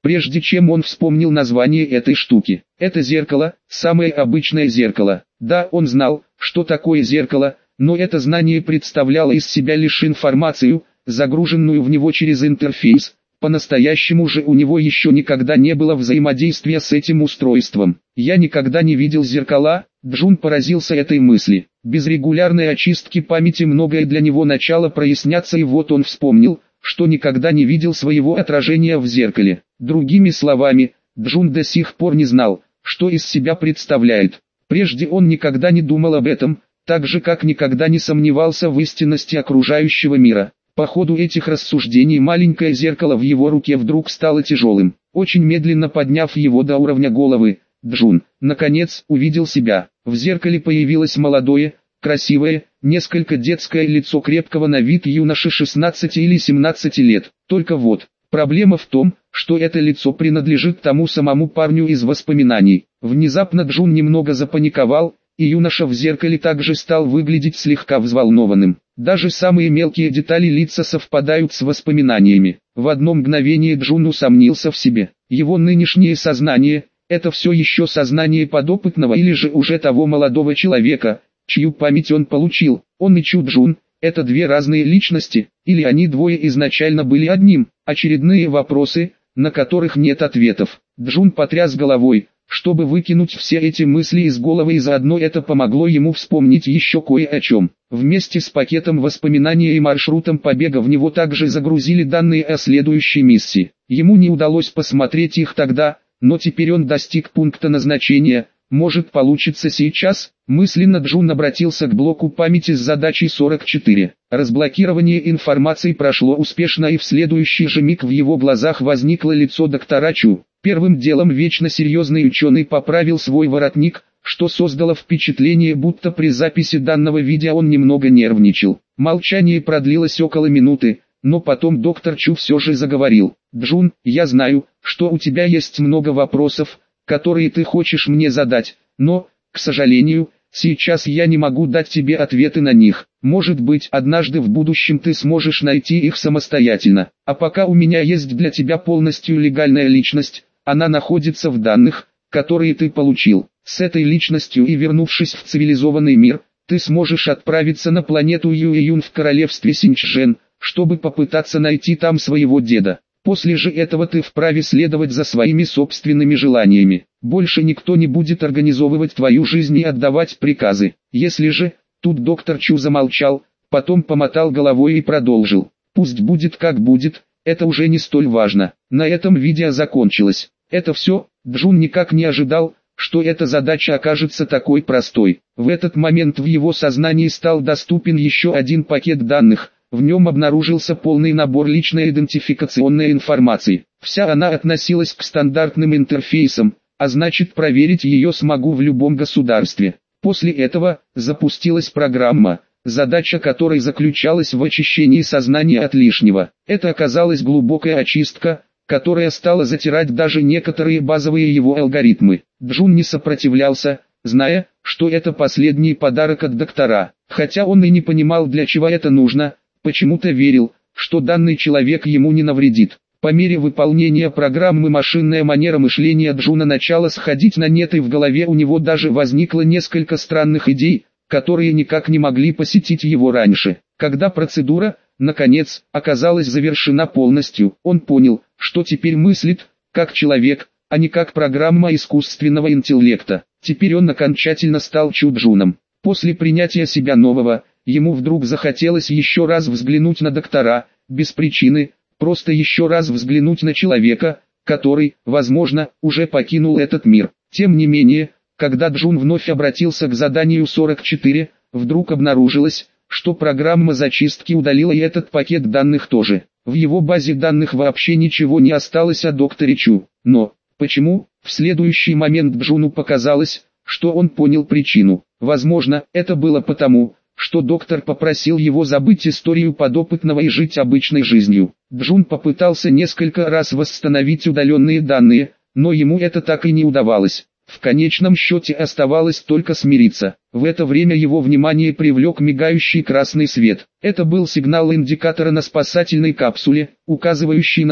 прежде чем он вспомнил название этой штуки. Это зеркало, самое обычное зеркало. Да, он знал, что такое зеркало, но это знание представляло из себя лишь информацию, загруженную в него через интерфейс. По-настоящему же у него еще никогда не было взаимодействия с этим устройством. Я никогда не видел зеркала. Джун поразился этой мысли. Без регулярной очистки памяти многое для него начало проясняться, и вот он вспомнил, что никогда не видел своего отражения в зеркале. Другими словами, Джун до сих пор не знал, что из себя представляет. Прежде он никогда не думал об этом, так же как никогда не сомневался в истинности окружающего мира. По ходу этих рассуждений маленькое зеркало в его руке вдруг стало тяжелым. Очень медленно подняв его до уровня головы, Джун, наконец, увидел себя. В зеркале появилось молодое, красивое, несколько детское лицо крепкого на вид юноши шестнадцати или семнадцати лет. Только вот, проблема в том, что это лицо принадлежит тому самому парню из воспоминаний. Внезапно Джун немного запаниковал, и юноша в зеркале также стал выглядеть слегка взволнованным. Даже самые мелкие детали лица совпадают с воспоминаниями. В одно мгновение Джун усомнился в себе. Его нынешнее сознание – это все еще сознание подопытного или же уже того молодого человека, чью память он получил. Он и Чу Джун – это две разные личности, или они двое изначально были одним. Очередные вопросы, на которых нет ответов. Джун потряс головой, чтобы выкинуть все эти мысли из головы, и заодно это помогло ему вспомнить еще кое о чем. Вместе с пакетом воспоминаний и маршрутом побега в него также загрузили данные о следующей миссии. Ему не удалось посмотреть их тогда, но теперь он достиг пункта назначения. Может, получится сейчас? Мысленно Джун обратился к блоку памяти с задачей сорок четыре. Разблокирование информации прошло успешно, и в следующий же миг в его глазах возникло лицо доктора Чу. Первым делом вечно серьезный ученый поправил свой воротник, что создало впечатление, будто при записи данного видео он немного нервничал. Молчание продлилось около минуты, но потом доктор Чу все же заговорил. «Джун, я знаю, что у тебя есть много вопросов, которые ты хочешь мне задать, но, к сожалению, сейчас я не могу дать тебе ответы на них. Может быть, однажды в будущем ты сможешь найти их самостоятельно. А пока у меня есть для тебя полностью легальная личность, она находится в данных, которые ты получил. С этой личностью и вернувшись в цивилизованный мир, ты сможешь отправиться на планету Юэ-Юн в королевстве Синьчжэн, чтобы попытаться найти там своего деда. После же этого ты вправе следовать за своими собственными желаниями. Больше никто не будет организовывать твою жизнь и отдавать приказы. Если же...» Тут доктор Чу замолчал, потом помотал головой и продолжил. «Пусть будет как будет, это уже не столь важно». На этом видео закончилось. Это все. Джун никак не ожидал, что эта задача окажется такой простой. В этот момент в его сознании стал доступен еще один пакет данных. В нем обнаружился полный набор личной идентификационной информации. Вся она относилась к стандартным интерфейсам, а значит, проверить ее смогу в любом государстве. После этого запустилась программа, задача которой заключалась в очищении сознания от лишнего. Это оказалась глубокая очистка, которая стала затирать даже некоторые базовые его алгоритмы. Джун не сопротивлялся, зная, что это последний подарок от доктора. Хотя он и не понимал, для чего это нужно, почему-то верил, что данный человек ему не навредит. По мере выполнения программы машинная манера мышления Джуна начала сходить на нет, и в голове у него даже возникло несколько странных идей, которые никак не могли посетить его раньше. Когда процедура, наконец, оказалась завершена полностью, он понял, что теперь мыслит, как человек, а не как программа искусственного интеллекта. Теперь он окончательно стал Чу Джуном. После принятия себя нового, ему вдруг захотелось еще раз взглянуть на доктора, без причины, просто еще раз взглянуть на человека, который, возможно, уже покинул этот мир. Тем не менее, когда Джун вновь обратился к заданию сорок четыре, вдруг обнаружилось, что программа зачистки удалила и этот пакет данных тоже. В его базе данных вообще ничего не осталось о докторе Чу. Но, почему? В следующий момент Джуну показалось, что он понял причину. Возможно, это было потому, что доктор попросил его забыть историю подопытного и жить обычной жизнью. Джун попытался несколько раз восстановить удаленные данные, но ему это так и не удавалось. В конечном счете оставалось только смириться. В это время его внимание привлек мигающий красный свет. Это был сигнал индикатора на спасательной капсуле, указывающий на то,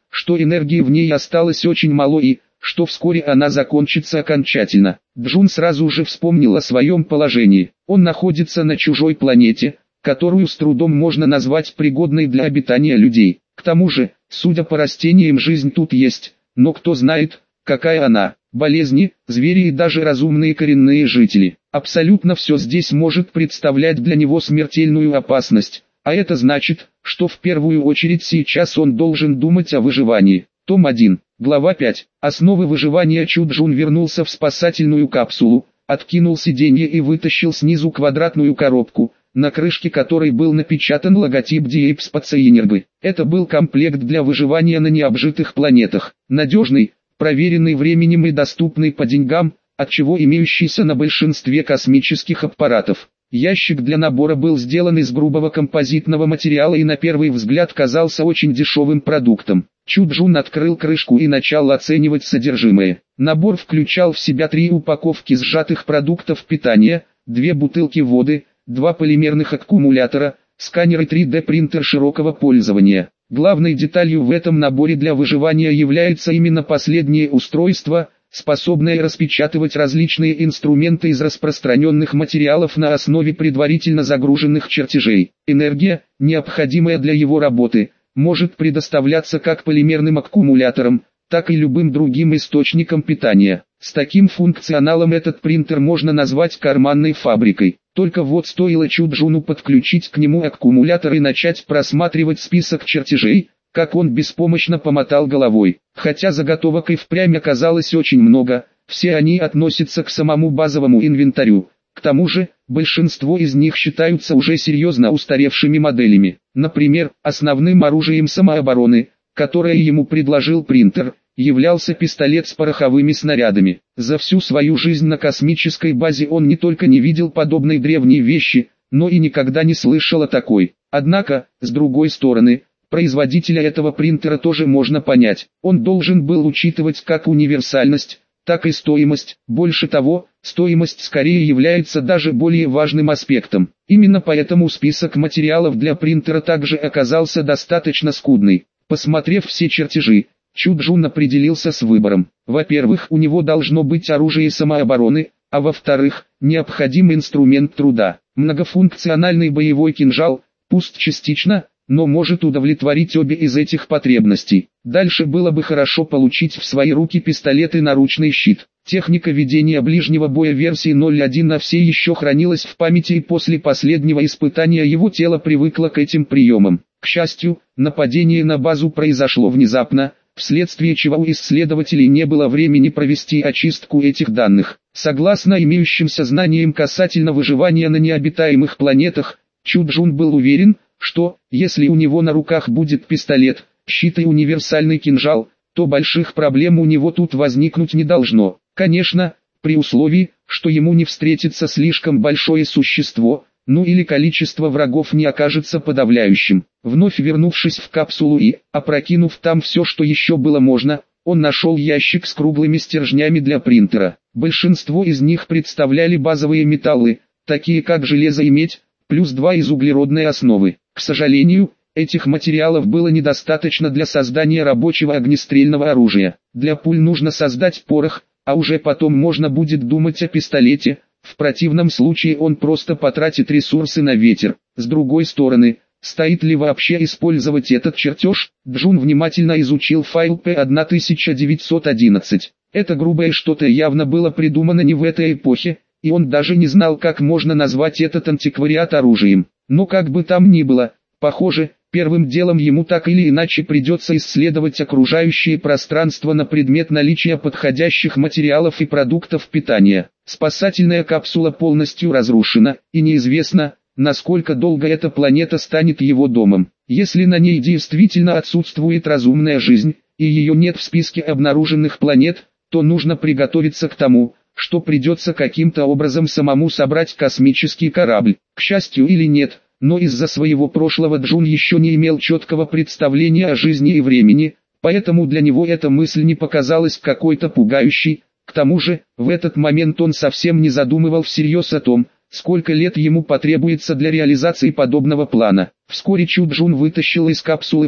что энергии в ней осталось очень мало и, что вскоре она закончится окончательно. Джун сразу же вспомнил о своем положении. Он находится на чужой планете, которую с трудом можно назвать пригодной для обитания людей. К тому же, судя по растениям, жизнь тут есть, но кто знает, какая она. Болезни, звери и даже разумные коренные жители. Абсолютно все здесь может представлять для него смертельную опасность, а это значит, что в первую очередь сейчас он должен думать о выживании. Том один, глава пять. Основы выживания. Чу Джун вернулся в спасательную капсулу, откинул сиденье и вытащил снизу квадратную коробку, на крышке которой был напечатан логотип Deep Space Energy. Это был комплект для выживания на необжитых планетах, надежный, проверенный временем и доступный по деньгам, отчего имеющийся на большинстве космических аппаратов. Ящик для набора был сделан из грубого композитного материала и на первый взгляд казался очень дешевым продуктом. Чу Джун открыл крышку и начал оценивать содержимое. Набор включал в себя три упаковки сжатых продуктов питания, две бутылки воды, два полимерных аккумулятора, сканер и три дэ принтер широкого пользования. Главной деталью в этом наборе для выживания является именно последнее устройство, способное распечатывать различные инструменты из распространенных материалов на основе предварительно загруженных чертежей. Энергия, необходимая для его работы, может предоставляться как полимерным аккумулятором, так и любым другим источником питания. С таким функционалом этот принтер можно назвать карманной фабрикой. Только вот стоило Чу Джуну подключить к нему аккумулятор и начать просматривать список чертежей, как он беспомощно помотал головой. Хотя заготовок и впрямь оказалось очень много, все они относятся к самому базовому инвентарю. К тому же, большинство из них считаются уже серьезно устаревшими моделями. Например, основным оружием самообороны, которое ему предложил принтер, являлся пистолет с пороховыми снарядами. За всю свою жизнь на космической базе он не только не видел подобной древней вещи, но и никогда не слышал о такой. Однако, с другой стороны, производителя этого принтера тоже можно понять. Он должен был учитывать как универсальность, так и стоимость. Больше того, стоимость скорее является даже более важным аспектом. Именно поэтому список материалов для принтера также оказался достаточно скудный. Посмотрев все чертежи, Чу Джун определился с выбором. Во-первых, у него должно быть оружие самообороны, а во-вторых, необходим инструмент труда. Многофункциональный боевой кинжал, пусть частично, но может удовлетворить обе из этих потребностей. Дальше было бы хорошо получить в свои руки пистолет и наручный щит. Техника ведения ближнего боя версии ноль один на все еще хранилась в памяти, и после последнего испытания его тело привыкло к этим приемам. К счастью, нападение на базу произошло внезапно, вследствие чего у исследователей не было времени провести очистку этих данных. Согласно имеющимся знаниям касательно выживания на необитаемых планетах, Чу Джун был уверен, что, если у него на руках будет пистолет, щит и универсальный кинжал, то больших проблем у него тут возникнуть не должно. Конечно, при условии, что ему не встретится слишком большое существо, ну или количество врагов не окажется подавляющим. Вновь вернувшись в капсулу и, опрокинув там все, что еще было можно, он нашел ящик с круглыми стержнями для принтера. Большинство из них представляли базовые металлы, такие как железо и медь, плюс два из углеродной основы. К сожалению, этих материалов было недостаточно для создания рабочего огнестрельного оружия. Для пуль нужно создать порох, а уже потом можно будет думать о пистолете. В противном случае он просто потратит ресурсы на ветер. С другой стороны, стоит ли вообще использовать этот чертеж? Джун внимательно изучил файл пэ тысяча девятьсот одиннадцать. Это грубое что-то явно было придумано не в этой эпохе, и он даже не знал, как можно назвать этот антиквариат оружием. Но как бы там ни было, похоже, первым делом ему так или иначе придется исследовать окружающее пространство на предмет наличия подходящих материалов и продуктов питания. Спасательная капсула полностью разрушена, и неизвестно, насколько долго эта планета станет его домом. Если на ней действительно отсутствует разумная жизнь, и ее нет в списке обнаруженных планет, то нужно приготовиться к тому, что придется каким-то образом самому собрать космический корабль. К счастью или нет, но из-за своего прошлого Джун еще не имел четкого представления о жизни и времени, поэтому для него эта мысль не показалась какой-то пугающей. К тому же, в этот момент он совсем не задумывал всерьез о том, сколько лет ему потребуется для реализации подобного плана. Вскоре Чу Джун вытащил из капсулы все,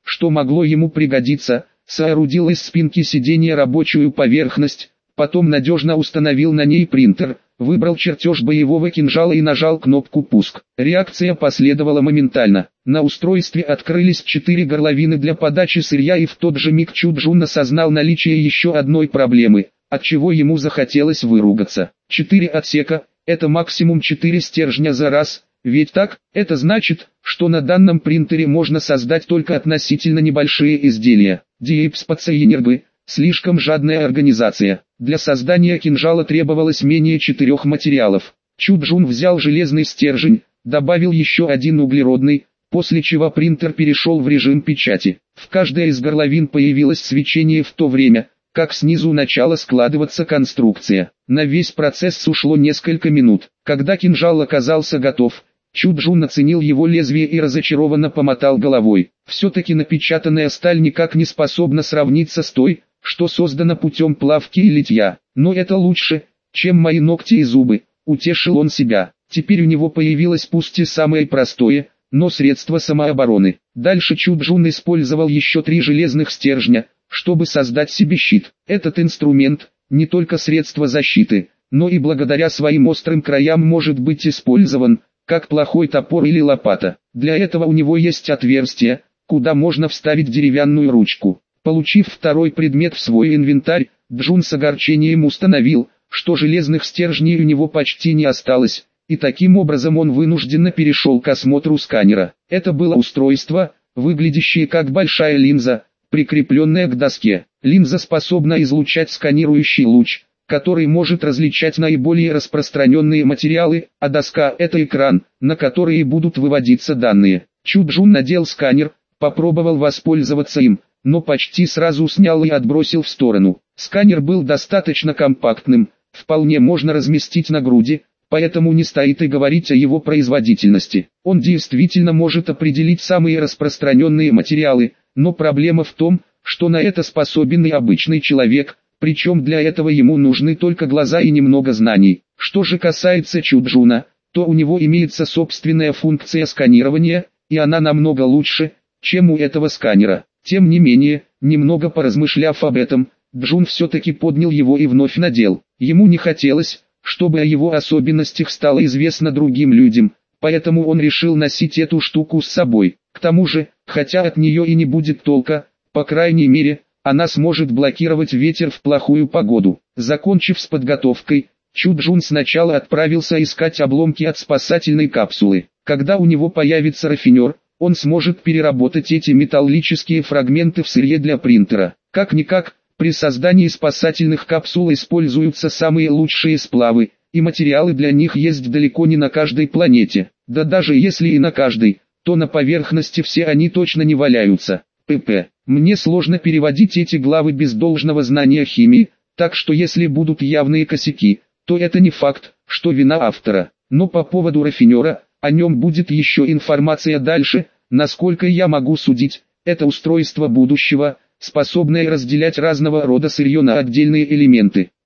что могло ему пригодиться, соорудил из спинки сиденья рабочую поверхность, потом надежно установил на ней принтер, выбрал чертеж боевого кинжала и нажал кнопку «Пуск». Реакция последовала моментально. На устройстве открылись четыре горловины для подачи сырья, и в тот же миг Чу Джун осознал наличие еще одной проблемы, отчего ему захотелось выругаться. Четыре отсека – это максимум четыре стержня за раз, ведь так? Это значит, что на данном принтере можно создать только относительно небольшие изделия. Диэпспацейнербы – слишком жадная организация. Для создания кинжала требовалось менее четырех материалов. Чу Джун взял железный стержень, добавил еще один углеродный, после чего принтер перешел в режим печати. В каждой из горловин появилось свечение в то время, как снизу начала складываться конструкция. На весь процесс ушло несколько минут. Когда кинжал оказался готов, Чу Джун оценил его лезвие и разочарованно помотал головой. Все-таки напечатанная сталь никак не способна сравниться с той, что создано путем плавки и литья. Но это лучше, чем мои ногти и зубы, утешил он себя. Теперь у него появилось пусть и самое простое, но средство самообороны. Дальше Чу Джун использовал еще три железных стержня, чтобы создать себе щит. Этот инструмент, не только средство защиты, но и благодаря своим острым краям может быть использован, как плохой топор или лопата. Для этого у него есть отверстие, куда можно вставить деревянную ручку. Получив второй предмет в свой инвентарь, Джун с огорчением установил, что железных стержней у него почти не осталось, и таким образом он вынужденно перешел к осмотру сканера. Это было устройство, выглядящее как большая линза, прикрепленная к доске. Линза способна излучать сканирующий луч, который может различать наиболее распространенные материалы, а доска – это экран, на который будут выводиться данные. Чу Джун надел сканер, попробовал воспользоваться им, но почти сразу снял и отбросил в сторону. Сканер был достаточно компактным, вполне можно разместить на груди, поэтому не стоит и говорить о его производительности. Он действительно может определить самые распространенные материалы, но проблема в том, что на это способен и обычный человек, причем для этого ему нужны только глаза и немного знаний. Что же касается Чу Джуна, то у него имеется собственная функция сканирования, и она намного лучше, чем у этого сканера. Тем не менее, немного поразмышляв об этом, Джун все-таки поднял его и вновь надел. Ему не хотелось, чтобы о его особенностях стало известно другим людям, поэтому он решил носить эту штуку с собой. К тому же, хотя от нее и не будет толка, по крайней мере, она сможет блокировать ветер в плохую погоду. Закончив с подготовкой, Чу Джун сначала отправился искать обломки от спасательной капсулы. Когда у него появится рафинер, он сможет переработать эти металлические фрагменты в сырье для принтера. Как-никак, при создании спасательных капсул используются самые лучшие сплавы, и материалы для них есть далеко не на каждой планете. Да даже если и на каждой, то на поверхности все они точно не валяются. ПП. Мне сложно переводить эти главы без должного знания химии, так что если будут явные косяки, то это не факт, что вина автора. Но по поводу рафинера, о нем будет еще информация дальше. Насколько я могу судить, это устройство будущего, способное разделять разного рода сырье на отдельные элементы.